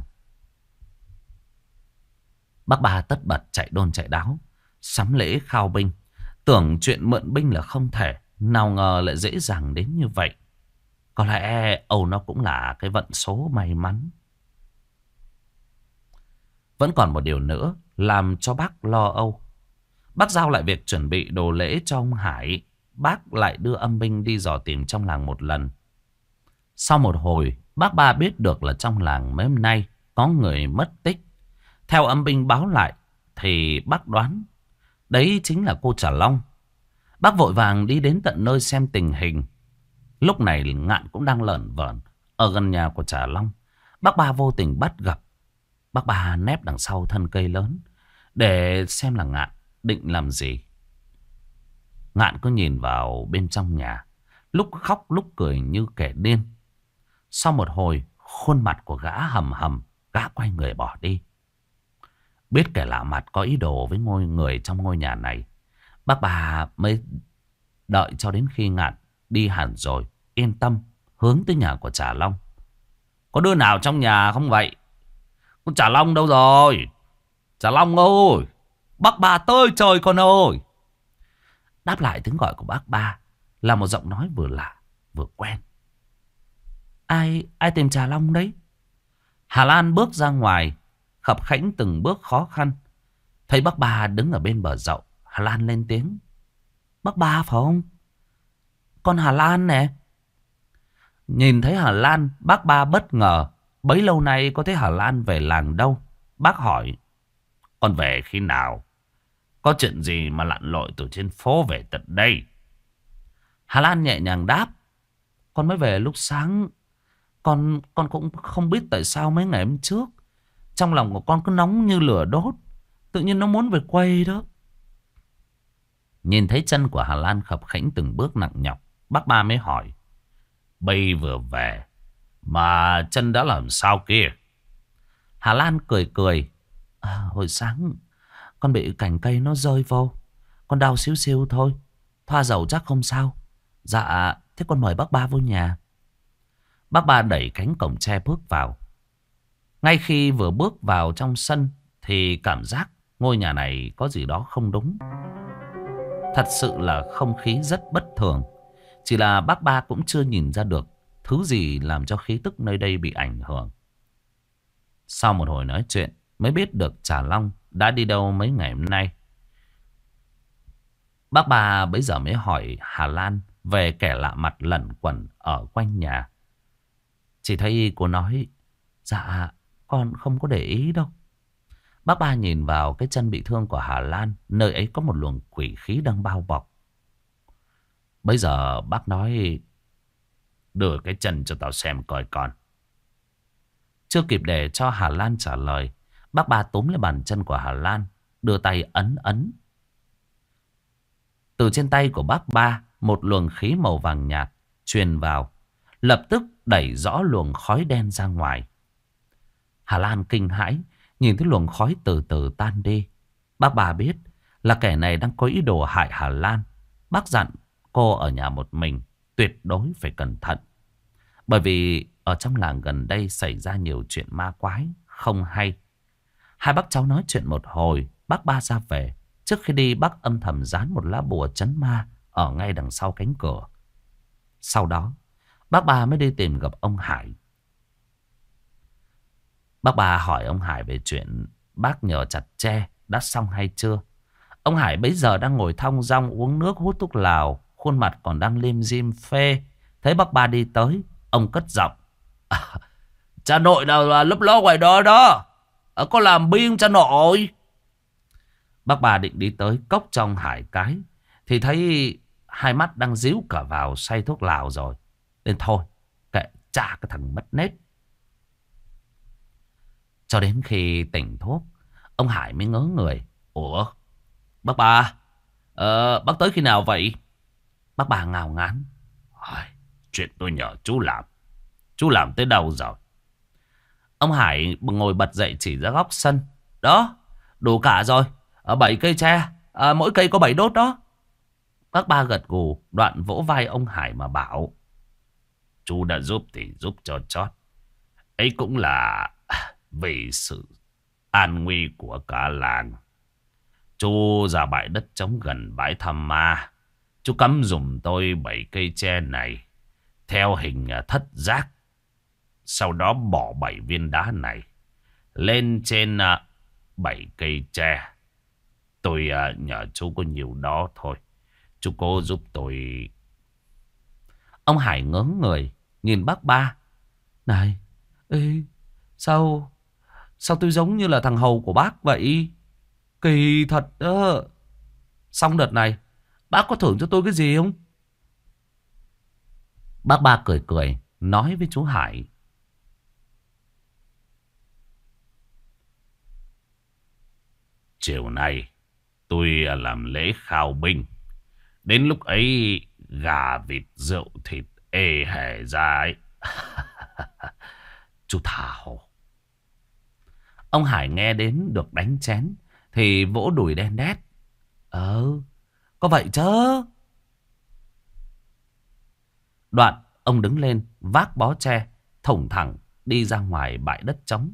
Bác Ba tất bật chạy đôn chạy đáo sắm lễ khao binh. Tưởng chuyện mượn binh là không thể, nào ngờ lại dễ dàng đến như vậy. Có lẽ Âu nó cũng là cái vận số may mắn. Vẫn còn một điều nữa làm cho bác lo âu. Bác giao lại việc chuẩn bị đồ lễ cho ông Hải. Bác lại đưa âm binh đi dò tìm trong làng một lần. Sau một hồi, bác Ba biết được là trong làng mấy hôm nay có người mất tích. Theo âm binh báo lại thì bác đoán đấy chính là cô Trà Long. Bác vội vàng đi đến tận nơi xem tình hình. Lúc này Ngạn cũng đang lởn vởn ở gần nhà của Trà Long. Bác Ba vô tình bắt gặp. Bác Ba nép đằng sau thân cây lớn để xem là Ngạn định làm gì. Ngạn cứ nhìn vào bên trong nhà, lúc khóc lúc cười như kẻ điên. Sau một hồi, khuôn mặt của gã hầm hầm, gã quay người bỏ đi. Biết kẻ lạ mặt có ý đồ với ngôi người trong ngôi nhà này, bác Ba mới đợi cho đến khi Ngạn đi hẳn rồi, yên tâm hướng tới nhà của Trà Long. Có đứa nào trong nhà không vậy? Con Trà Long đâu rồi? Trà Long ơi, bác Ba tới trời con ơi. Đáp lại tiếng gọi của bác Ba là một giọng nói vừa lạ vừa quen. Ai ai tìm Trà Long đấy? Hà Lan bước ra ngoài, khập khẽnh từng bước khó khăn. Thấy bác Ba đứng ở bên bờ dậu, Hà Lan lên tiếng: bác Ba phải không? Con Hà Lan nè. Nhìn thấy Hà Lan, bác Ba bất ngờ, Bấy lâu nay có thấy Hà Lan về làng đâu? Bác hỏi. Con về khi nào? Có chuyện gì mà lặn lội từ trên phố về tận đây? Hà Lan nhẹ nhàng đáp. Con mới về lúc sáng. Con con cũng không biết tại sao mấy ngày hôm trước trong lòng của con cứ nóng như lửa đốt. Tự nhiên nó muốn về quê đó. Nhìn thấy chân của Hà Lan khập khẽnh từng bước nặng nhọc, bác ba mới hỏi. Bây vừa về mà chân đã làm sao kia? Hà Lan cười cười. À, hồi sáng con bị cành cây nó rơi vô. Con đau xíu xiu thôi. Thoa dầu chắc không sao. Dạ, thế con mời bác ba vô nhà. Bác ba đẩy cánh cổng tre bước vào. Ngay khi vừa bước vào trong sân thì cảm giác ngôi nhà này có gì đó không đúng. Thật sự là không khí rất bất thường. Chỉ là bác ba cũng chưa nhìn ra được thứ gì làm cho khí tức nơi đây bị ảnh hưởng. Sau một hồi nói chuyện mới biết được Trà Long đã đi đâu mấy ngày hôm nay. Bác ba bấy giờ mới hỏi Hà Lan về kẻ lạ mặt lẩn quẩn ở quanh nhà. Chỉ thấy cô nói, dạ con không có để ý đâu. Bác ba nhìn vào cái chân bị thương của Hà Lan. Nơi ấy có một luồng quỷ khí đang bao bọc. Bây giờ bác nói, đưa cái chân cho tao xem coi con. Chưa kịp để cho Hà Lan trả lời, bác ba túm lấy bàn chân của Hà Lan, đưa tay ấn ấn. Từ trên tay của bác ba, một luồng khí màu vàng nhạt truyền vào, lập tức đẩy rõ luồng khói đen ra ngoài. Hà Lan kinh hãi, nhìn thấy luồng khói từ từ tan đi. Bác ba biết là kẻ này đang có ý đồ hại Hà Lan. Bác dặn cô ở nhà một mình, tuyệt đối phải cẩn thận. Bởi vì ở trong làng gần đây xảy ra nhiều chuyện ma quái, không hay. Hai bác cháu nói chuyện một hồi, bác ba ra về. Trước khi đi, bác âm thầm dán một lá bùa trấn ma ở ngay đằng sau cánh cửa. Sau đó, bác ba mới đi tìm gặp ông Hải. Bác ba hỏi ông Hải về chuyện bác nhờ chặt tre đã xong hay chưa. Ông Hải bấy giờ đang ngồi thong dong uống nước hút thuốc lào, khuôn mặt còn đang lim dim phê. Thấy bác ba đi tới, ông cất giọng. À, cha nội nào là lấp ló ngoài đó đó. À, có làm biếng cha nội. Bác ba định đi tới cốc trong Hải cái thì thấy hai mắt đang díu cả vào say thuốc lào rồi. Nên thôi, kệ cha cái thằng mất nết. Cho đến khi tỉnh thuốc, ông Hải mới ngớ người. Ủa, bác ba, ờ, bác tới khi nào vậy? Bác ba ngao ngán. Chuyện tôi nhờ chú làm, chú làm tới đâu rồi? Ông Hải ngồi bật dậy chỉ ra góc sân. Đó, đủ cả rồi. Ở bảy cây tre, à, mỗi cây có bảy đốt đó. Bác ba gật gù, đoạn vỗ vai ông Hải mà bảo. Chú đã giúp thì giúp cho chót. Ấy cũng là vì sự an nguy của cả làng. Chú ra bãi đất trống gần bãi Thăm Ma. Chú cắm dùm tôi bảy cây tre này theo hình thất giác. Sau đó bỏ bảy viên đá này lên trên bảy cây tre. Tôi nhờ chú có nhiều đó thôi. Chú cố giúp tôi. Ông Hải ngớ người nhìn bác ba. Này, ê, sao Sao tôi giống như là thằng hầu của bác vậy? Kỳ thật đó. Xong đợt này bác có thưởng cho tôi cái gì không? Bác ba cười cười nói với chú Hải. Chiều nay tôi làm lễ khao binh. Đến lúc ấy gà vịt rượu thịt ê hề ra ấy. Chú tha hồ. Ông Hải nghe đến được đánh chén thì vỗ đùi đen đét. Ờ, có vậy chứ. Đoạn ông đứng lên vác bó tre thủng thẳng đi ra ngoài bãi đất trống.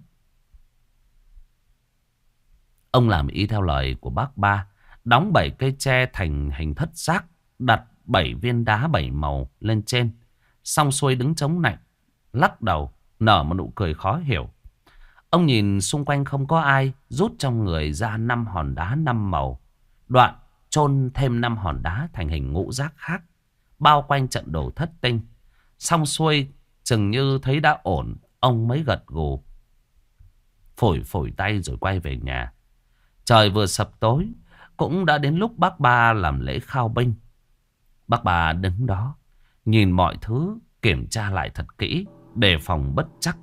Ông làm y theo lời của bác ba, đóng bảy cây tre thành hình thất giác, đặt bảy viên đá bảy màu lên trên. Xong xuôi đứng chống nạnh, lắc đầu, nở một nụ cười khó hiểu. Ông nhìn xung quanh không có ai, rút trong người ra năm hòn đá năm màu. Đoạn chôn thêm năm hòn đá thành hình ngũ giác khác, bao quanh trận đồ thất tinh. Xong xuôi chừng như thấy đã ổn, ông mới gật gù, phủi phủi tay rồi quay về nhà. Trời vừa sập tối, cũng đã đến lúc bác ba làm lễ khao binh. Bác ba đứng đó, nhìn mọi thứ, kiểm tra lại thật kỹ, đề phòng bất trắc.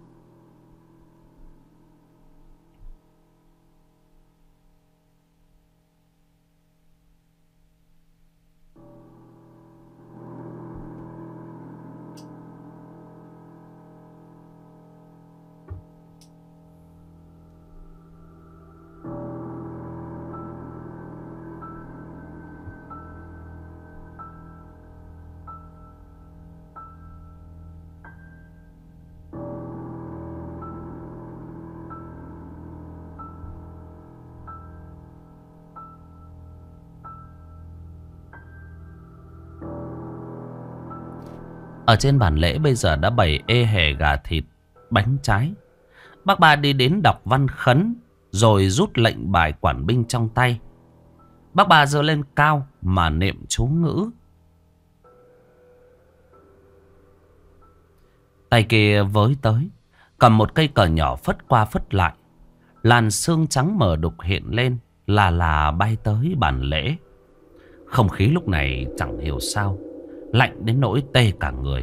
Ở trên bàn lễ bây giờ đã bày ê hề gà thịt, bánh trái. Bác ba đi đến đọc văn khấn, rồi rút lệnh bài quản binh trong tay. Bác ba giơ lên cao mà niệm chú ngữ. Tay kia với tới, cầm một cây cờ nhỏ phất qua phất lại. Làn sương trắng mờ đục hiện lên, là là bay tới bàn lễ. Không khí lúc này chẳng hiểu sao lạnh đến nỗi tê cả người.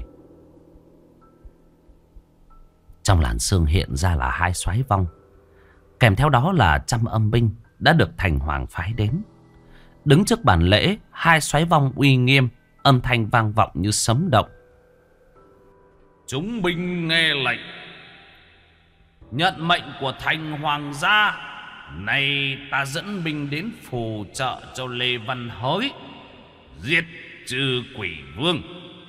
Trong làn sương hiện ra là hai soái vong, kèm theo đó là trăm âm binh đã được thành hoàng phái đến. Đứng trước bàn lễ, hai soái vong uy nghiêm, âm thanh vang vọng như sấm động. Chúng binh nghe lệnh, nhận mệnh của thành hoàng gia. Nay ta dẫn binh đến phù trợ cho Lê Văn Hới, giết trừ quỷ vương.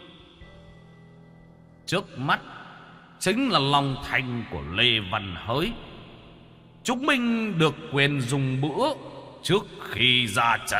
Trước mắt chính là lòng thành của Lê Văn Hới. Chúng mình được quyền dùng bữa trước khi ra trận.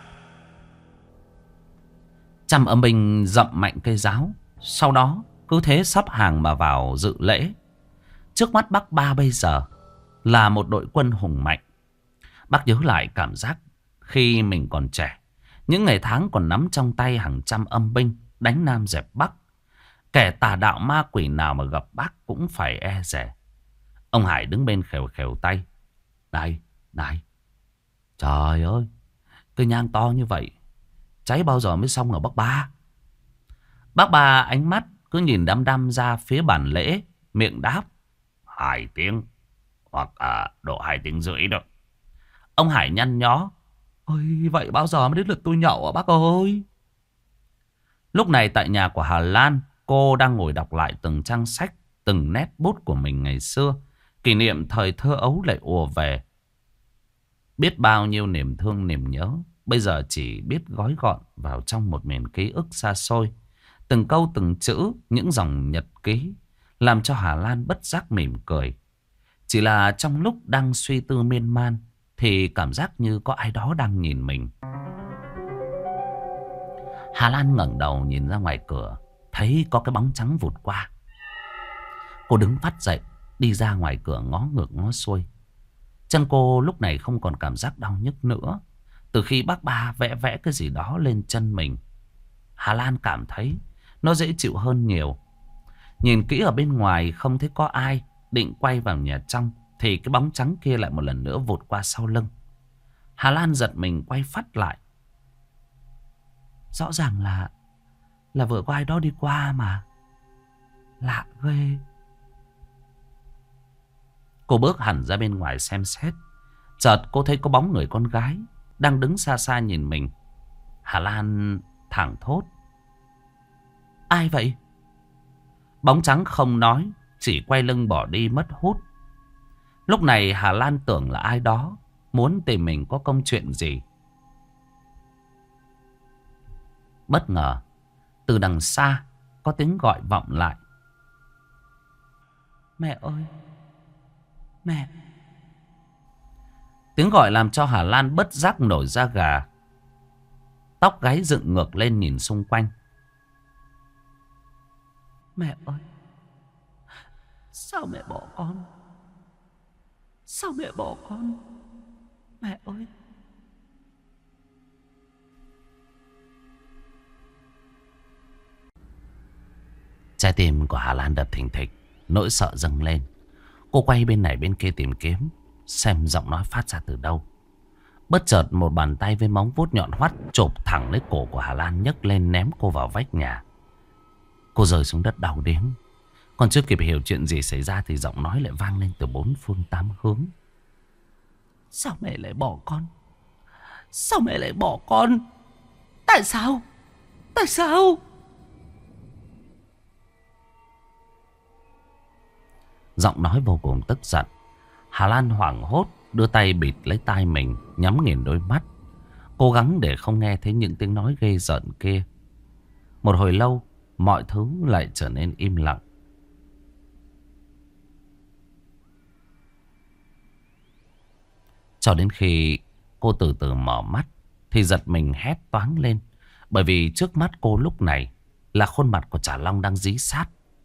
Trăm âm binh dậm mạnh cây giáo, sau đó cứ thế sắp hàng mà vào dự lễ. Trước mắt bác ba bây giờ là một đội quân hùng mạnh. Bác nhớ lại cảm giác khi mình còn trẻ, những ngày tháng còn nắm trong tay hàng trăm âm binh đánh Nam dẹp Bắc. Kẻ tà đạo ma quỷ nào mà gặp bác cũng phải e dè. Ông Hải đứng bên khều khều tay. Này, này, trời ơi, cái nhang to như vậy, cháy bao giờ mới xong ở bác ba? Bác ba ánh mắt cứ nhìn đăm đăm ra phía bàn lễ, miệng đáp. Hai tiếng, hoặc à, độ hai tiếng rưỡi đó. Ông Hải nhăn nhó. Ôi, vậy bao giờ mới đến lượt tôi nhậu à bác ơi? Lúc này tại nhà của Hà Lan, cô đang ngồi đọc lại từng trang sách, từng nét bút của mình ngày xưa. Kỷ niệm thời thơ ấu lại ùa về. Biết bao nhiêu niềm thương niềm nhớ, bây giờ chỉ biết gói gọn vào trong một miền ký ức xa xôi. Từng câu từng chữ, những dòng nhật ký, làm cho Hà Lan bất giác mỉm cười. Chỉ là trong lúc đang suy tư miên man, thì cảm giác như có ai đó đang nhìn mình. Hà Lan ngẩng đầu nhìn ra ngoài cửa, thấy có cái bóng trắng vụt qua. Cô đứng phát dậy, đi ra ngoài cửa ngó ngược ngó xuôi. Chân cô lúc này không còn cảm giác đau nhức nữa. Từ khi bác ba vẽ vẽ cái gì đó lên chân mình, Hà Lan cảm thấy nó dễ chịu hơn nhiều. Nhìn kỹ ở bên ngoài không thấy có ai, định quay vào nhà trong thì cái bóng trắng kia lại một lần nữa vụt qua sau lưng. Hà Lan giật mình quay phắt lại. Rõ ràng là Là vừa có ai đó đi qua mà. Lạ ghê. Cô bước hẳn ra bên ngoài xem xét. Chợt cô thấy có bóng người con gái đang đứng xa xa nhìn mình. Hà Lan thảng thốt. Ai vậy? Bóng trắng không nói, chỉ quay lưng bỏ đi mất hút. Lúc này Hà Lan tưởng là ai đó muốn tìm mình có công chuyện gì. Bất ngờ từ đằng xa có tiếng gọi vọng lại. Mẹ ơi, mẹ. Tiếng gọi làm cho Hà Lan bất giác nổi da gà, tóc gáy dựng ngược lên nhìn xung quanh. Mẹ ơi, sao mẹ bỏ con? Sao mẹ bỏ con? Mẹ ơi. Trái tim của Hà Lan đập thình thịch, Nỗi sợ dâng lên. Cô quay bên này bên kia tìm kiếm, xem giọng nói phát ra từ đâu. Bất chợt một bàn tay với móng vuốt nhọn hoắt chộp thẳng lấy cổ của Hà Lan, nhấc lên ném cô vào vách nhà. Cô rơi xuống đất đau điếng. Còn chưa kịp hiểu chuyện gì xảy ra thì giọng nói lại vang lên từ bốn phương tám hướng. Sao mẹ lại bỏ con? Sao mẹ lại bỏ con? Tại sao? Tại sao? Giọng nói vô cùng tức giận. Hà Lan hoảng hốt đưa tay bịt lấy tai mình, nhắm nghiền đôi mắt, cố gắng để không nghe thấy những tiếng nói ghê rợn kia. Một hồi lâu, mọi thứ lại trở nên im lặng. Cho đến khi cô từ từ mở mắt thì giật mình hét toáng lên. Bởi vì trước mắt cô lúc này là khuôn mặt của Trà Long đang dí sát.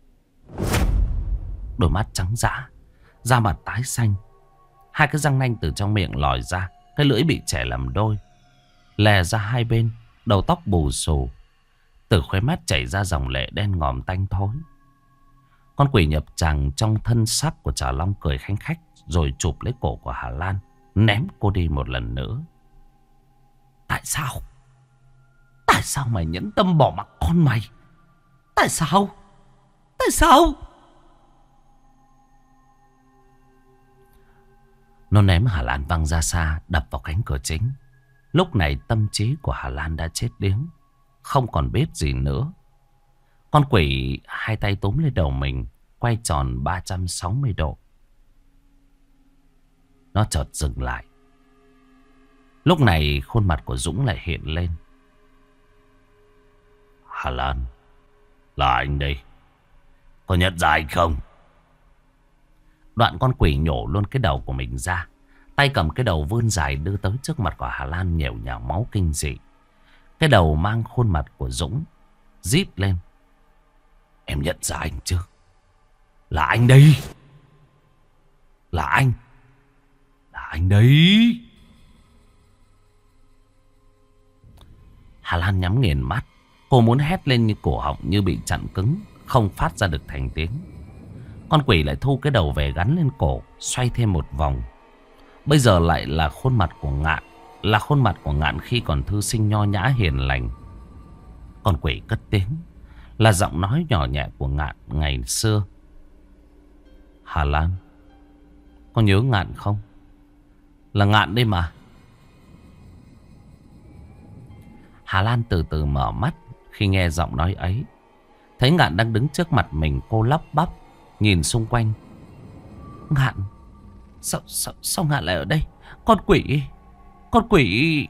Đôi mắt trắng dã, da mặt tái xanh, hai cái răng nanh từ trong miệng lòi ra, cái lưỡi bị chẻ làm đôi, lè ra hai bên, đầu tóc bù xù, từ khóe mắt chảy ra dòng lệ đen ngòm tanh thối. Con quỷ nhập tràng trong thân xác của Trà Long cười khanh khách, rồi chụp lấy cổ của Hà Lan, ném cô đi một lần nữa. Tại sao? Tại sao mày nhẫn tâm bỏ mặc con mày? Tại sao? Tại sao? Nó ném Hà Lan văng ra xa, đập vào cánh cửa chính. Lúc này tâm trí của Hà Lan đã chết điếng, không còn biết gì nữa. Con quỷ hai tay túm lên đầu mình, quay tròn ba trăm sáu mươi độ. Nó chợt dừng lại. Lúc này khuôn mặt của Dũng lại hiện lên. Hà Lan, là anh đây. Có nhận ra anh không? Đoạn con quỷ nhổ luôn cái đầu của mình ra, tay cầm cái đầu vươn dài đưa tới trước mặt của Hà Lan, nhểu nhào máu kinh dị. Cái đầu mang khuôn mặt của Dũng rít lên. Em nhận ra anh chưa? Là anh đây. Là anh. Là anh đấy. Hà Lan nhắm nghiền mắt. Cô muốn hét lên như cổ họng như bị chặn cứng, không phát ra được thành tiếng. Con quỷ lại thu cái đầu về gắn lên cổ, xoay thêm một vòng. Bây giờ lại là khuôn mặt của Ngạn. Là khuôn mặt của Ngạn khi còn thư sinh nho nhã hiền lành. Con quỷ cất tiếng, là giọng nói nhỏ nhẹ của Ngạn ngày xưa. Hà Lan, con nhớ Ngạn không? Là Ngạn đây mà. Hà Lan từ từ mở mắt khi nghe giọng nói ấy. Thấy Ngạn đang đứng trước mặt mình, cô lắp bắp nhìn xung quanh. Ngạn, sao, sao, sao Ngạn lại ở đây? Con quỷ, con quỷ.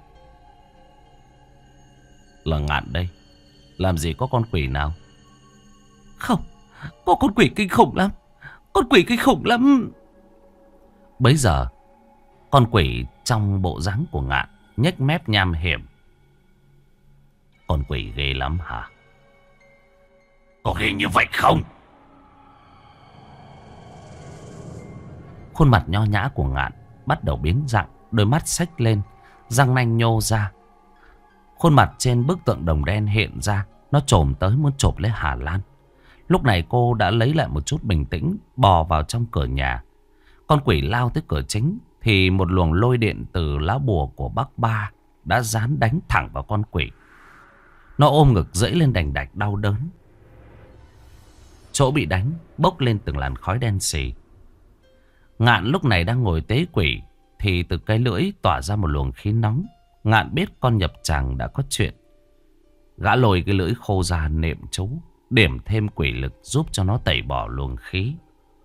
Là Ngạn đây. Làm gì có con quỷ nào? Không, có con quỷ kinh khủng lắm. Con quỷ kinh khủng lắm. Bấy giờ con quỷ trong bộ dáng của Ngạn nhếch mép nham hiểm. Con quỷ ghê lắm hả? Có ghê như vậy không? Khuôn mặt nho nhã của Ngạn bắt đầu biến dạng, đôi mắt xếch lên, răng nanh nhô ra. Khuôn mặt trên bức tượng đồng đen hiện ra, nó chồm tới muốn chộp lấy Hà Lan. Lúc này cô đã lấy lại một chút bình tĩnh, bò vào trong cửa nhà. Con quỷ lao tới cửa chính thì một luồng lôi điện từ lá bùa của bác Ba đã dán đánh thẳng vào con quỷ. Nó ôm ngực dẫy lên đành đạch đau đớn. Chỗ bị đánh bốc lên từng làn khói đen xì. Ngạn lúc này đang ngồi tế quỷ thì từ cái lưỡi tỏa ra một luồng khí nóng. Ngạn biết con nhập tràng đã có chuyện. Gã lồi cái lưỡi khô ra niệm chú, điểm thêm quỷ lực giúp cho nó tẩy bỏ luồng khí.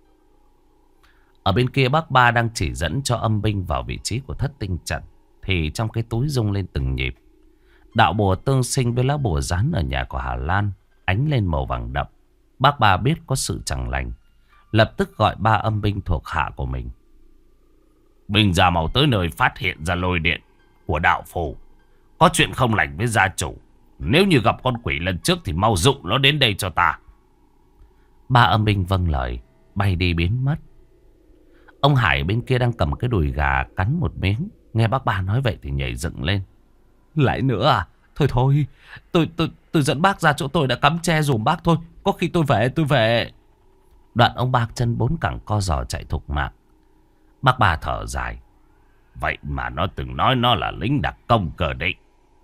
Ở bên kia bác Ba đang chỉ dẫn cho âm binh vào vị trí của thất tinh trận thì trong cái túi rung lên từng nhịp. Đạo bùa tương sinh với lá bùa dán ở nhà của Hà Lan ánh lên màu vàng đậm. Bác Ba biết có sự chẳng lành, lập tức gọi ba âm binh thuộc hạ của mình. Binh ra mau tới nơi phát hiện ra lôi điện của đạo phù. Có chuyện không lành với gia chủ. Nếu như gặp con quỷ lần trước thì mau dụ nó đến đây cho ta. Ba âm binh vâng lời, bay đi biến mất. Ông Hải bên kia đang cầm cái đùi gà cắn một miếng. Nghe bác Ba nói vậy thì nhảy dựng lên. Lại nữa à? Thôi thôi, tôi tôi tôi dẫn bác ra chỗ tôi đã cắm tre dùm bác thôi. Có khi tôi về, tôi về. Đoạn ông ba chân bốn cẳng co giò chạy thục mạng. Bác ba thở dài. Vậy mà nó từng nói nó là lính đặc công cơ đấy.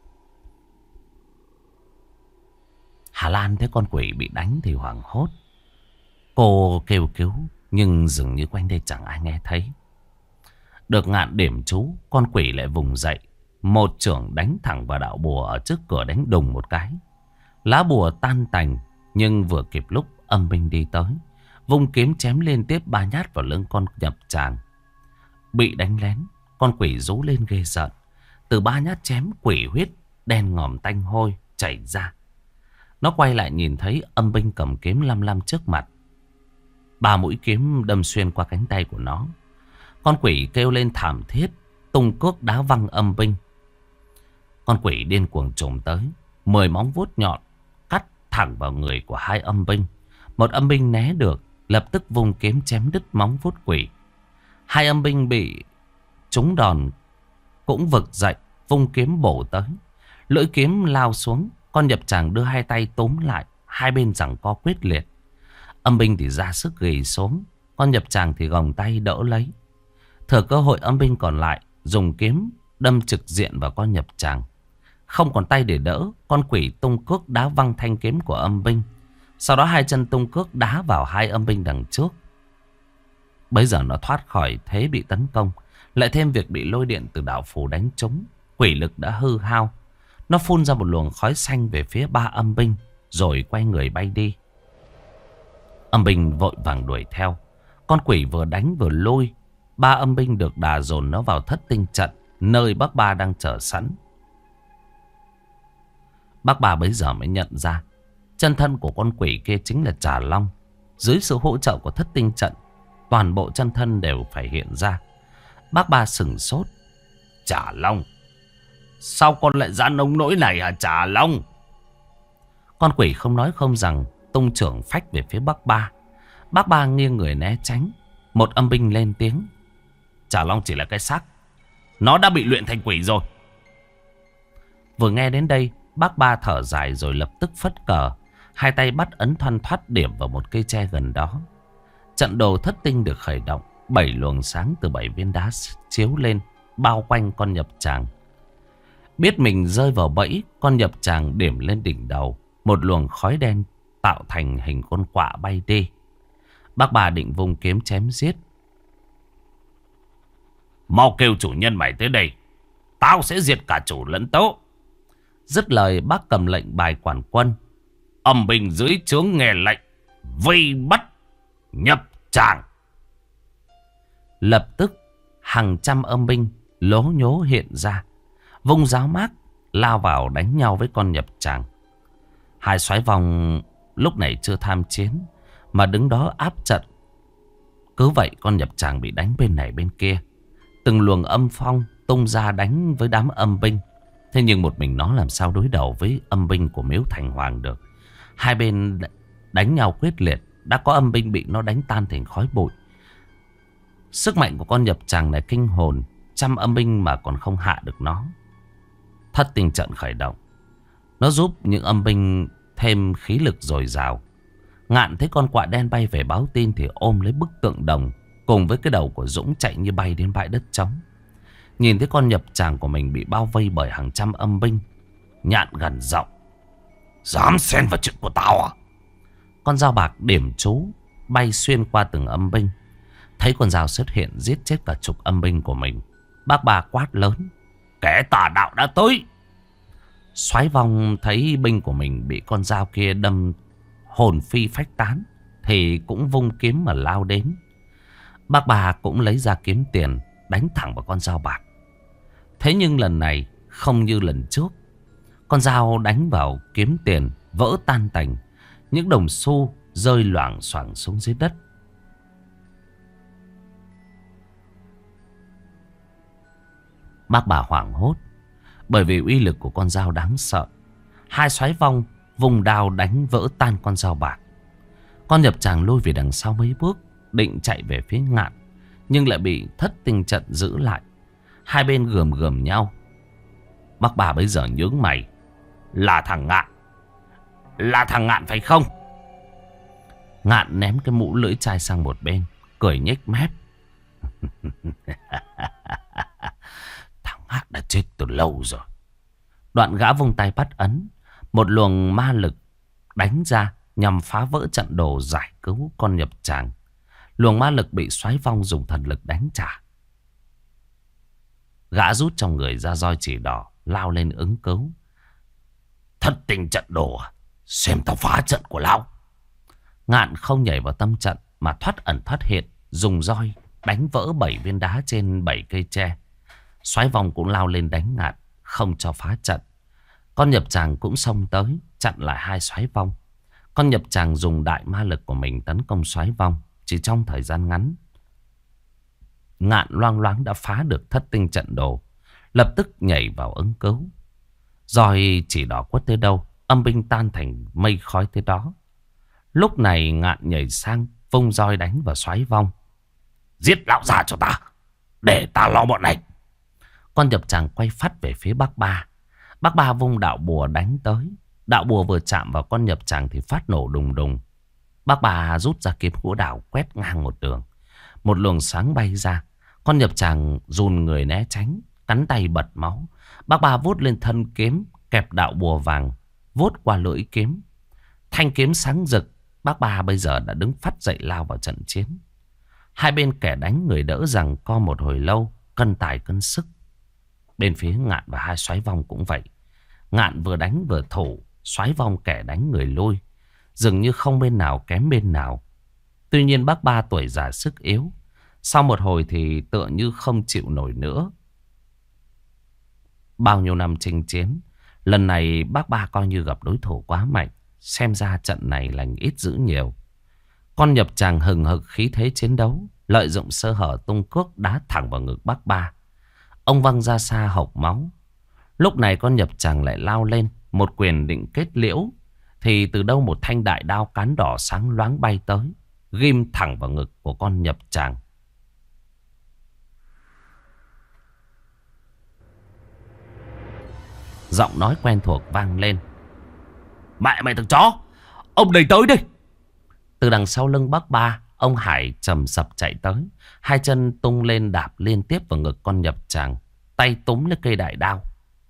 Hà Lan thấy con quỷ bị đánh thì hoảng hốt. Cô kêu cứu nhưng dường như quanh đây chẳng ai nghe thấy. Được Ngạn điểm chú, con quỷ lại vùng dậy. Một chưởng đánh thẳng vào đạo bùa ở trước cửa, đánh đùng một cái. Lá bùa tan tành, nhưng vừa kịp lúc âm binh đi tới, vung kiếm chém liên tiếp ba nhát vào lưng con nhập tràng. Bị đánh lén, con quỷ rú lên ghê rợn. Từ ba nhát chém, quỷ huyết đen ngòm tanh hôi chảy ra. Nó quay lại nhìn thấy âm binh cầm kiếm lăm lăm trước mặt. Ba mũi kiếm đâm xuyên qua cánh tay của nó. Con quỷ kêu lên thảm thiết, tung cước đá văng âm binh. Con quỷ điên cuồng trồm tới, mười móng vuốt nhọn cắt thẳng vào người của hai âm binh. Một âm binh né được, lập tức vung kiếm chém đứt móng vuốt quỷ. Hai âm binh bị trúng đòn cũng vực dậy, vung kiếm bổ tới. Lưỡi kiếm lao xuống, con nhập tràng đưa hai tay túm lại, hai bên giằng co quyết liệt. Âm binh thì ra sức ghì xuống, con nhập tràng thì gồng tay đỡ lấy. Thừa cơ hội, âm binh còn lại dùng kiếm đâm trực diện vào con nhập tràng. Không còn tay để đỡ, con quỷ tung cước đá văng thanh kiếm của âm binh. Sau đó hai chân tung cước đá vào hai âm binh đằng trước. Bây giờ nó thoát khỏi thế bị tấn công, lại thêm việc bị lôi điện từ đạo phù đánh trúng, quỷ lực đã hư hao. Nó phun ra một luồng khói xanh về phía ba âm binh, rồi quay người bay đi. Âm binh vội vàng đuổi theo. Con quỷ vừa đánh vừa lôi. Ba âm binh được đà dồn nó vào thất tinh trận, nơi bác ba đang chờ sẵn. Bác ba bấy giờ mới nhận ra chân thân của con quỷ kia chính là Trà Long. Dưới sự hỗ trợ của thất tinh trận, toàn bộ chân thân đều phải hiện ra. Bác ba sửng sốt. Trà Long? Sao con lại ra nông nỗi này hả Trà Long? Con quỷ không nói không rằng tung chưởng phách về phía bác ba. Bác ba nghiêng người né tránh. Một âm binh lên tiếng. Trà Long chỉ là cái xác, nó đã bị luyện thành quỷ rồi. Vừa nghe đến đây, bác ba thở dài rồi lập tức phất cờ. Hai tay bắt ấn thoăn thoắt điểm vào một cây tre gần đó. Trận đồ thất tinh được khởi động. Bảy luồng sáng từ bảy viên đá chiếu lên, bao quanh con nhập tràng. Biết mình rơi vào bẫy, con nhập tràng điểm lên đỉnh đầu. Một luồng khói đen tạo thành hình con quạ bay đi. Bác bà định vung kiếm chém giết. Mau kêu chủ nhân mày tới đây, tao sẽ diệt cả chủ lẫn tấu. Dứt lời, bác cầm lệnh bài quản quân. Âm binh dưới trướng nghe lệnh, vây bắt nhập tràng. Lập tức hàng trăm âm binh lố nhố hiện ra, vung giáo mác lao vào đánh nhau với con nhập tràng. Hai soái vòng lúc này chưa tham chiến, mà đứng đó áp trận. Cứ vậy con nhập tràng bị đánh bên này bên kia. Từng luồng âm phong tung ra đánh với đám âm binh. Thế nhưng một mình nó làm sao đối đầu với âm binh của Miếu Thành Hoàng được. Hai bên đánh nhau quyết liệt. Đã có âm binh bị nó đánh tan thành khói bụi. Sức mạnh của con nhập tràng này kinh hồn. Trăm âm binh mà còn không hạ được nó. Thất tinh trận khởi động. Nó giúp những âm binh thêm khí lực dồi dào. Ngạn thấy con quạ đen bay về báo tin thì ôm lấy bức tượng đồng cùng với cái đầu của Dũng chạy như bay đến bãi đất trống. Nhìn thấy con nhập tràng của mình bị bao vây bởi hàng trăm âm binh, Nhạn gần giọng. Dám xen vào chuyện của tao à? Con dao bạc điểm chú bay xuyên qua từng âm binh. Thấy con dao xuất hiện giết chết cả chục âm binh của mình, bác bà quát lớn. Kẻ tà đạo đã tới. Soái vong thấy binh của mình bị con dao kia đâm hồn phi phách tán thì cũng vung kiếm mà lao đến. Bác bà cũng lấy ra kiếm tiền đánh thẳng vào con dao bạc. Thế nhưng lần này không như lần trước. Con dao đánh vào kiếm tiền vỡ tan tành. Những đồng xu rơi loảng xoảng xuống dưới đất. Bác bà hoảng hốt bởi vì uy lực của con dao đáng sợ. Hai soái vong vùng đao đánh vỡ tan con dao bạc. Con nhập tràng lôi về đằng sau mấy bước, định chạy về phía Ngạn, nhưng lại bị thất tinh trận giữ lại. Hai bên gườm gườm nhau. Bác bà bây giờ nhướng mày. Là thằng Ngạn, là thằng Ngạn phải không? Ngạn ném cái mũ lưỡi chai sang một bên, cười nhếch mép. Thằng Ngạn đã chết từ lâu rồi. Đoạn gã vung tay bắt ấn, một luồng ma lực đánh ra nhằm phá vỡ trận đồ giải cứu con nhập tràng. Luồng ma lực bị xoáy vong dùng thần lực đánh trả. Gã rút trong người ra roi chỉ đỏ, lao lên ứng cứu. Thất tinh trận đồ, xem tao phá trận của lão. Ngạn không nhảy vào tâm trận mà thoát ẩn thoát hiện, dùng roi đánh vỡ bảy viên đá trên bảy cây tre. Xoáy vong cũng lao lên đánh Ngạn, không cho phá trận. Con nhập tràng cũng xông tới, chặn lại hai xoáy vong. Con nhập tràng dùng đại ma lực của mình tấn công xoáy vong. Chỉ trong thời gian ngắn, Ngạn loang loáng đã phá được thất tinh trận đồ, lập tức nhảy vào ứng cứu. Roi chỉ đỏ quất tới đâu, âm binh tan thành mây khói tới đó. Lúc này Ngạn nhảy sang, vung roi đánh vào xoáy vong. Giết lão già cho ta, để ta lo bọn này. Con nhập tràng quay phát về phía bác ba. Bác ba vung đạo bùa đánh tới. Đạo bùa vừa chạm vào con nhập tràng thì phát nổ đùng đùng. Bác ba rút ra kiếm gỗ đào quét ngang một đường. Một luồng sáng bay ra. Con nhập tràng run người né tránh, cắn tay bật máu. Bác ba vuốt lên thân kiếm, kẹp đạo bùa vàng, vuốt qua lưỡi kiếm. Thanh kiếm sáng rực. Bác ba bây giờ đã đứng phắt dậy lao vào trận chiến. Hai bên kẻ đánh người đỡ rằng co một hồi lâu, cân tài cân sức. Bên phía Ngạn và hai xoáy vong cũng vậy. Ngạn vừa đánh vừa thủ, xoáy vong kẻ đánh người lui. Dường như không bên nào kém bên nào. Tuy nhiên bác ba tuổi già sức yếu. Sau một hồi thì tựa như không chịu nổi nữa. Bao nhiêu năm chinh chiến, lần này bác ba coi như gặp đối thủ quá mạnh. Xem ra trận này lành ít dữ nhiều. Con nhập tràng hừng hực khí thế chiến đấu, lợi dụng sơ hở tung cước đá thẳng vào ngực bác ba. Ông văng ra xa hộc máu. Lúc này con nhập tràng lại lao lên, một quyền định kết liễu. Thì từ đâu một thanh đại đao cán đỏ sáng loáng bay tới, ghim thẳng vào ngực của con nhập tràng. Giọng nói quen thuộc vang lên. Mẹ mày thằng chó, ông này tới đây. Từ đằng sau lưng bác ba, ông Hải trầm sập chạy tới. Hai chân tung lên đạp liên tiếp vào ngực con nhập tràng, tay túm lấy cây đại đao.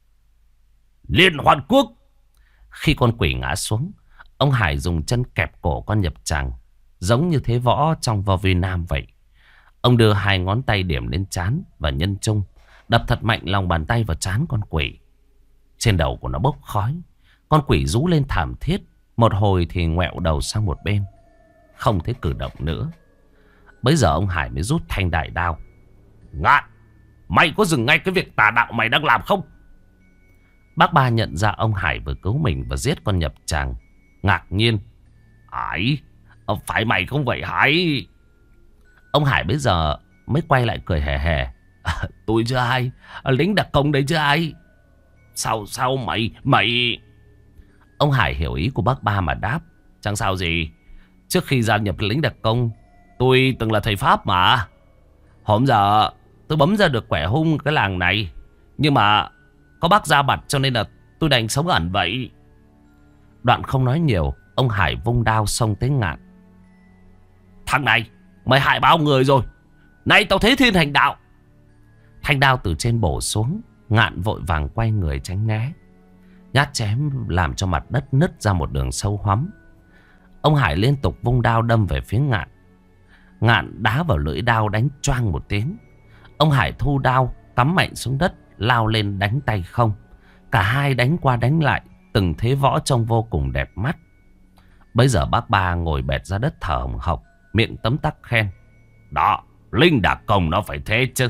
Liên hoàn quốc. Khi con quỷ ngã xuống, ông Hải dùng chân kẹp cổ con nhập tràng, giống như thế võ trong võ Việt Nam vậy. Ông đưa hai ngón tay điểm lên trán và nhân trung, đập thật mạnh lòng bàn tay vào trán con quỷ. Trên đầu của nó bốc khói. Con quỷ rú lên thảm thiết. Một hồi thì ngoẹo đầu sang một bên, không thể cử động nữa. Bấy giờ ông Hải mới rút thanh đại đao. Ngạn, mày có dừng ngay cái việc tà đạo mày đang làm không? Bác ba nhận ra ông Hải vừa cứu mình và giết con nhập tràng, ngạc nhiên. Hải, phải mày không vậy Hải? Ông Hải bây giờ mới quay lại cười hề hề. À, tôi chứ ai, lính đặc công đấy chứ ai. Sao sao mày mày Ông Hải hiểu ý của bác ba mà đáp. Chẳng sao gì. Trước khi gia nhập lính đặc công, tôi từng là thầy Pháp mà. Hôm giờ tôi bấm ra được quẻ hung cái làng này, nhưng mà có bác ra mặt cho nên là tôi đành sống ẩn vậy. Đoạn không nói nhiều, ông Hải vung đao xông tới Ngạn. Thằng này, mày hại bao người rồi. Nay tao thế thiên hành đạo. Thanh đao từ trên bổ xuống. Ngạn vội vàng quay người tránh né. Nhát chém làm cho mặt đất nứt ra một đường sâu hoắm. Ông Hải liên tục vung đao đâm về phía Ngạn. Ngạn đá vào lưỡi đao đánh choang một tiếng. Ông Hải thu đao, cắm mạnh xuống đất, lao lên đánh tay không. Cả hai đánh qua đánh lại, từng thế võ trông vô cùng đẹp mắt. Bây giờ bác ba ngồi bệt ra đất thở hồng hộc, miệng tấm tắc khen. Đó, lính đặc công nó phải thế chứ.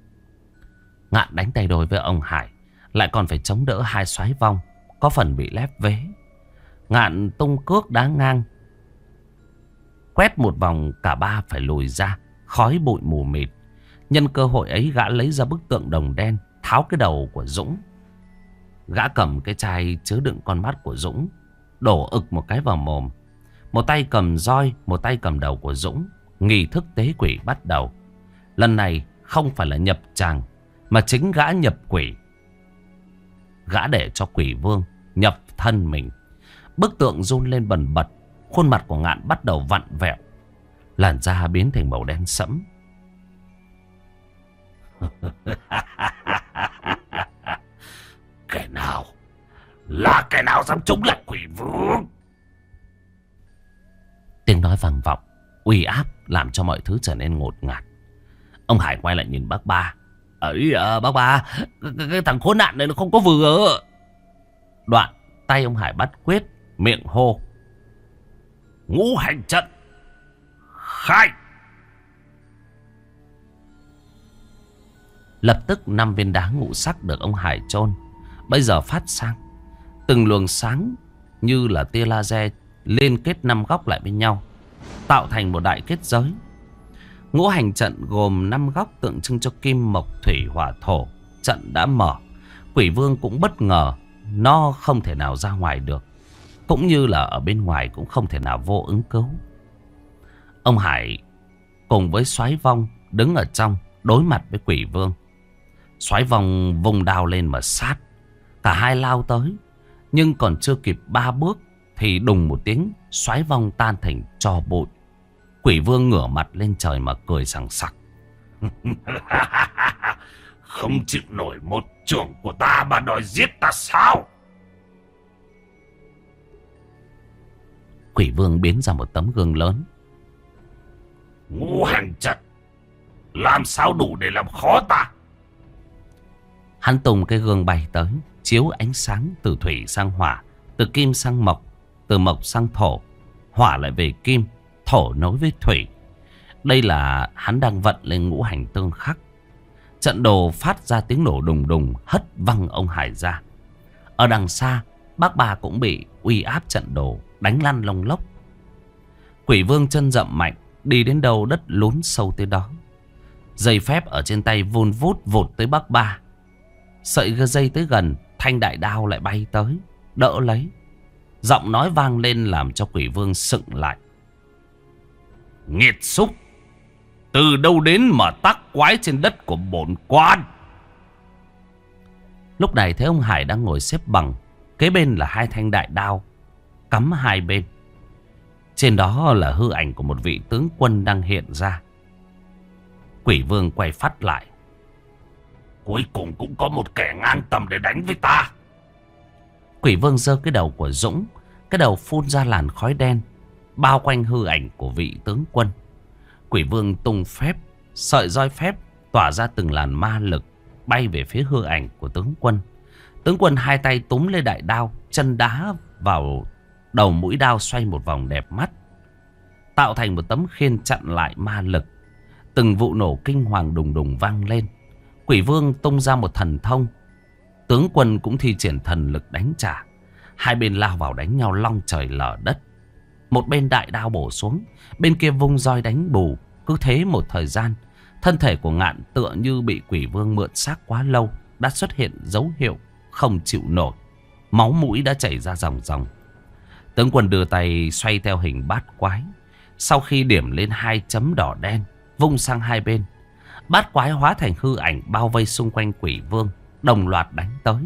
Ngạn đánh tay đôi với ông Hải, lại còn phải chống đỡ hai xoáy vong, có phần bị lép vế. Ngạn tung cước đá ngang, quét một vòng cả ba phải lùi ra, khói bụi mù mịt. Nhân cơ hội ấy gã lấy ra bức tượng đồng đen, tháo cái đầu của Dũng. Gã cầm cái chai chứa đựng con mắt của Dũng, đổ ực một cái vào mồm. Một tay cầm roi, một tay cầm đầu của Dũng. Nghi thức tế quỷ bắt đầu. Lần này không phải là nhập tràng, mà chính gã nhập quỷ. Gã để cho quỷ vương nhập thân mình. Bức tượng run lên bần bật, Khuôn mặt của Ngạn bắt đầu vặn vẹo, làn da biến thành màu đen sẫm. Kẻ nào? Là kẻ nào dám chống lại quỷ vương? Tiếng nói vang vọng, uy áp làm cho mọi thứ trở nên ngột ngạt. Ông Hải quay lại nhìn bác Ba. Ấy à, bác Ba, cái, cái thằng khốn nạn này nó không có vừa. Đoạn tay ông Hải bắt quyết, miệng hô: Ngũ hành trận khai. Lập tức năm viên đá ngũ sắc được ông Hải chôn bây giờ phát sáng. Từng luồng sáng như là tia laser liên kết năm góc lại với nhau, tạo thành một đại kết giới. Ngũ hành trận gồm năm góc tượng trưng cho kim, mộc, thủy, hỏa, thổ. Trận đã mở, quỷ vương cũng bất ngờ, nó không thể nào ra ngoài được, cũng như là ở bên ngoài cũng không thể nào vô ứng cứu. Ông Hải cùng với Soái Vong đứng ở trong đối mặt với quỷ vương. Soái Vong vùng đao lên mà sát. Cả hai lao tới, nhưng còn chưa kịp ba bước thì đùng một tiếng, Soái Vong tan thành tro bụi. Quỷ vương ngửa mặt lên trời mà cười sằng sặc. Không chịu nổi một chưởng của ta mà đòi giết ta sao? Quỷ vương biến ra một tấm gương lớn. Ngũ hành trận làm sao đủ để làm khó ta? Hắn tung cái gương bay tới, chiếu ánh sáng từ thủy sang hỏa, từ kim sang mộc, từ mộc sang thổ, hỏa lại về kim, thổ nối với thủy. Đây là hắn đang vận lên ngũ hành tương khắc. Trận đồ phát ra tiếng nổ đùng đùng, hất văng ông Hải ra. Ở đằng xa, bác Ba cũng bị uy áp trận đồ đánh lăn lông lốc. Quỷ vương chân dậm mạnh, đi đến đâu đất lún sâu tới đó. Dây phép ở trên tay vun vút vụt tới bác Ba. Sợi dây tới gần, thanh đại đao lại bay tới, đỡ lấy. Giọng nói vang lên làm cho quỷ vương sững lại. Nghiệt xúc, từ đâu đến mà tác quái trên đất của bổn quan? Lúc này thấy ông Hải đang ngồi xếp bằng, kế bên là hai thanh đại đao cắm hai bên. Trên đó là hư ảnh của một vị tướng quân đang hiện ra. Quỷ vương quay phát lại. Cuối cùng cũng có một kẻ ngang tầm để đánh với ta. Quỷ vương giơ cái đầu của Dũng, cái đầu phun ra làn khói đen bao quanh hư ảnh của vị tướng quân. Quỷ vương tung phép, sợi roi phép tỏa ra từng làn ma lực bay về phía hư ảnh của tướng quân. Tướng quân hai tay túm lên đại đao, chân đá vào đầu mũi đao xoay một vòng đẹp mắt, tạo thành một tấm khiên chặn lại ma lực. Từng vụ nổ kinh hoàng đùng đùng vang lên. Quỷ vương tung ra một thần thông, tướng quân cũng thi triển thần lực đánh trả. Hai bên lao vào đánh nhau long trời lở đất. Một bên đại đao bổ xuống, bên kia vung roi đánh bù. Cứ thế một thời gian, thân thể của Ngạn tựa như bị quỷ vương mượn xác quá lâu, đã xuất hiện dấu hiệu không chịu nổi. Máu mũi đã chảy ra ròng ròng. Tướng quân đưa tay xoay theo hình bát quái. Sau khi điểm lên hai chấm đỏ đen, vung sang hai bên, bát quái hóa thành hư ảnh bao vây xung quanh quỷ vương, đồng loạt đánh tới.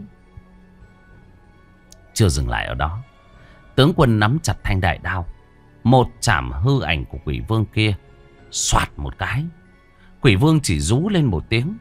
Chưa dừng lại ở đó, tướng quân nắm chặt thanh đại đao, một chạm hư ảnh của quỷ vương kia, xoạt một cái. Quỷ vương chỉ rú lên một tiếng.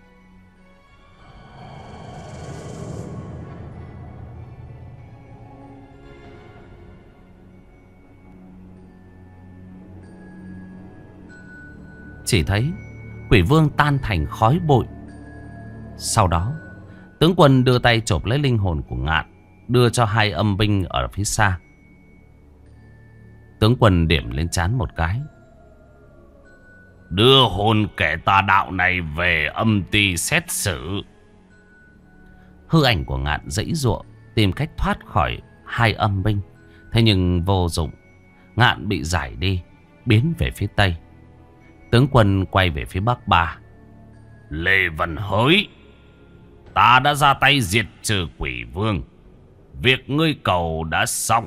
Chỉ thấy quỷ vương tan thành khói bụi. Sau đó, tướng quân đưa tay chộp lấy linh hồn của Ngạn, đưa cho hai âm binh ở phía xa. Tướng quân điểm lên trán một cái. Đưa hồn kẻ tà đạo này về âm ty xét xử. Hư ảnh của Ngạn giãy giụa tìm cách thoát khỏi hai âm binh. Thế nhưng vô dụng. Ngạn bị giải đi, biến về phía tây. Tướng quân quay về phía bắc Ba. Lê Văn Hới, ta đã ra tay diệt trừ quỷ vương. Việc ngươi cầu đã xong.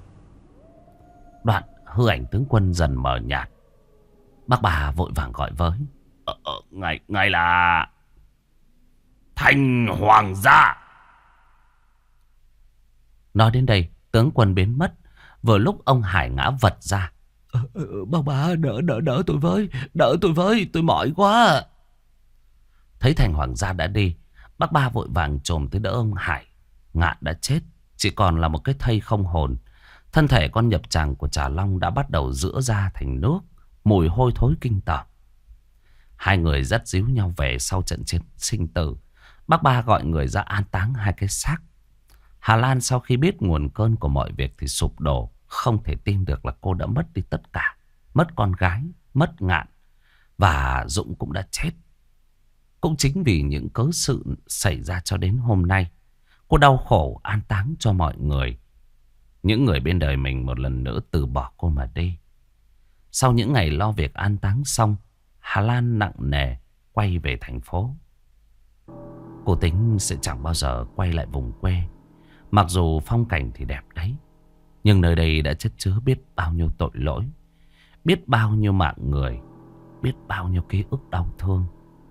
Đoạn hư ảnh tướng quân dần mờ nhạt. Bác Ba vội vàng gọi với. Ờ, ờ, ngài, ngài là Thanh Hoàng gia. Nói đến đây, tướng quân biến mất. Vừa lúc ông Hải ngã vật ra. Ờ, ờ, bác ba đỡ đỡ đỡ tôi với. Đỡ tôi với, tôi mỏi quá. Thấy Thành Hoàng gia đã đi, bác ba vội vàng chồm tới đỡ ông Hải. Ngạn đã chết, chỉ còn là một cái thây không hồn. Thân thể con nhập tràng của Trà Long đã bắt đầu rữa ra thành nước, mùi hôi thối kinh tởm. Hai người dắt díu nhau về sau trận chiến sinh tử. Bác ba gọi người ra an táng hai cái xác. Hà Lan sau khi biết nguồn cơn của mọi việc thì sụp đổ, không thể tin được là cô đã mất đi tất cả. Mất con gái, mất Ngạn, và Dũng cũng đã chết. Cũng chính vì những cớ sự xảy ra cho đến hôm nay, cô đau khổ an táng cho mọi người. Những người bên đời mình một lần nữa từ bỏ cô mà đi. Sau những ngày lo việc an táng xong, Hà Lan nặng nề quay về thành phố. Cô tính sẽ chẳng bao giờ quay lại vùng quê. Mặc dù phong cảnh thì đẹp đấy, nhưng nơi đây đã chất chứa biết bao nhiêu tội lỗi, biết bao nhiêu mạng người, biết bao nhiêu ký ức đau thương.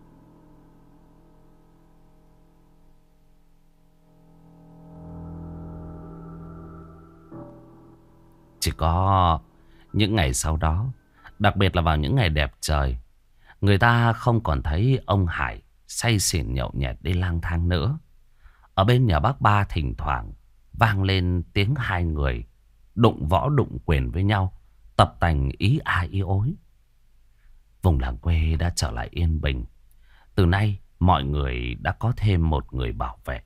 Chỉ có những ngày sau đó, đặc biệt là vào những ngày đẹp trời, người ta không còn thấy ông Hải say xỉn nhậu nhẹt đi lang thang nữa. Ở bên nhà bác ba thỉnh thoảng vang lên tiếng hai người đụng võ đụng quyền với nhau, tập tành ý ai ý ối. Vùng làng quê đã trở lại yên bình. Từ nay mọi người đã có thêm một người bảo vệ.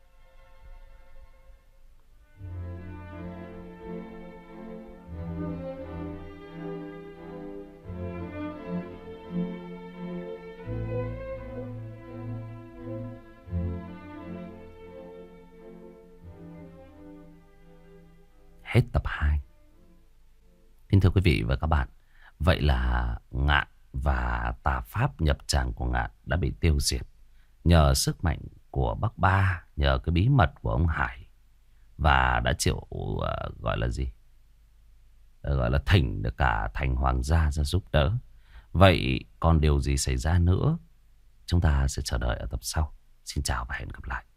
Hết tập hai. Kính thưa quý vị và các bạn, vậy là Ngạn và tà pháp nhập tràng của Ngạn đã bị tiêu diệt nhờ sức mạnh của bác ba, nhờ cái bí mật của ông Hải, và đã chịu uh, gọi là gì? Uh, gọi là thỉnh được cả Thành Hoàng gia ra giúp đỡ. Vậy còn điều gì xảy ra nữa? Chúng ta sẽ chờ đợi ở tập sau. Xin chào và hẹn gặp lại.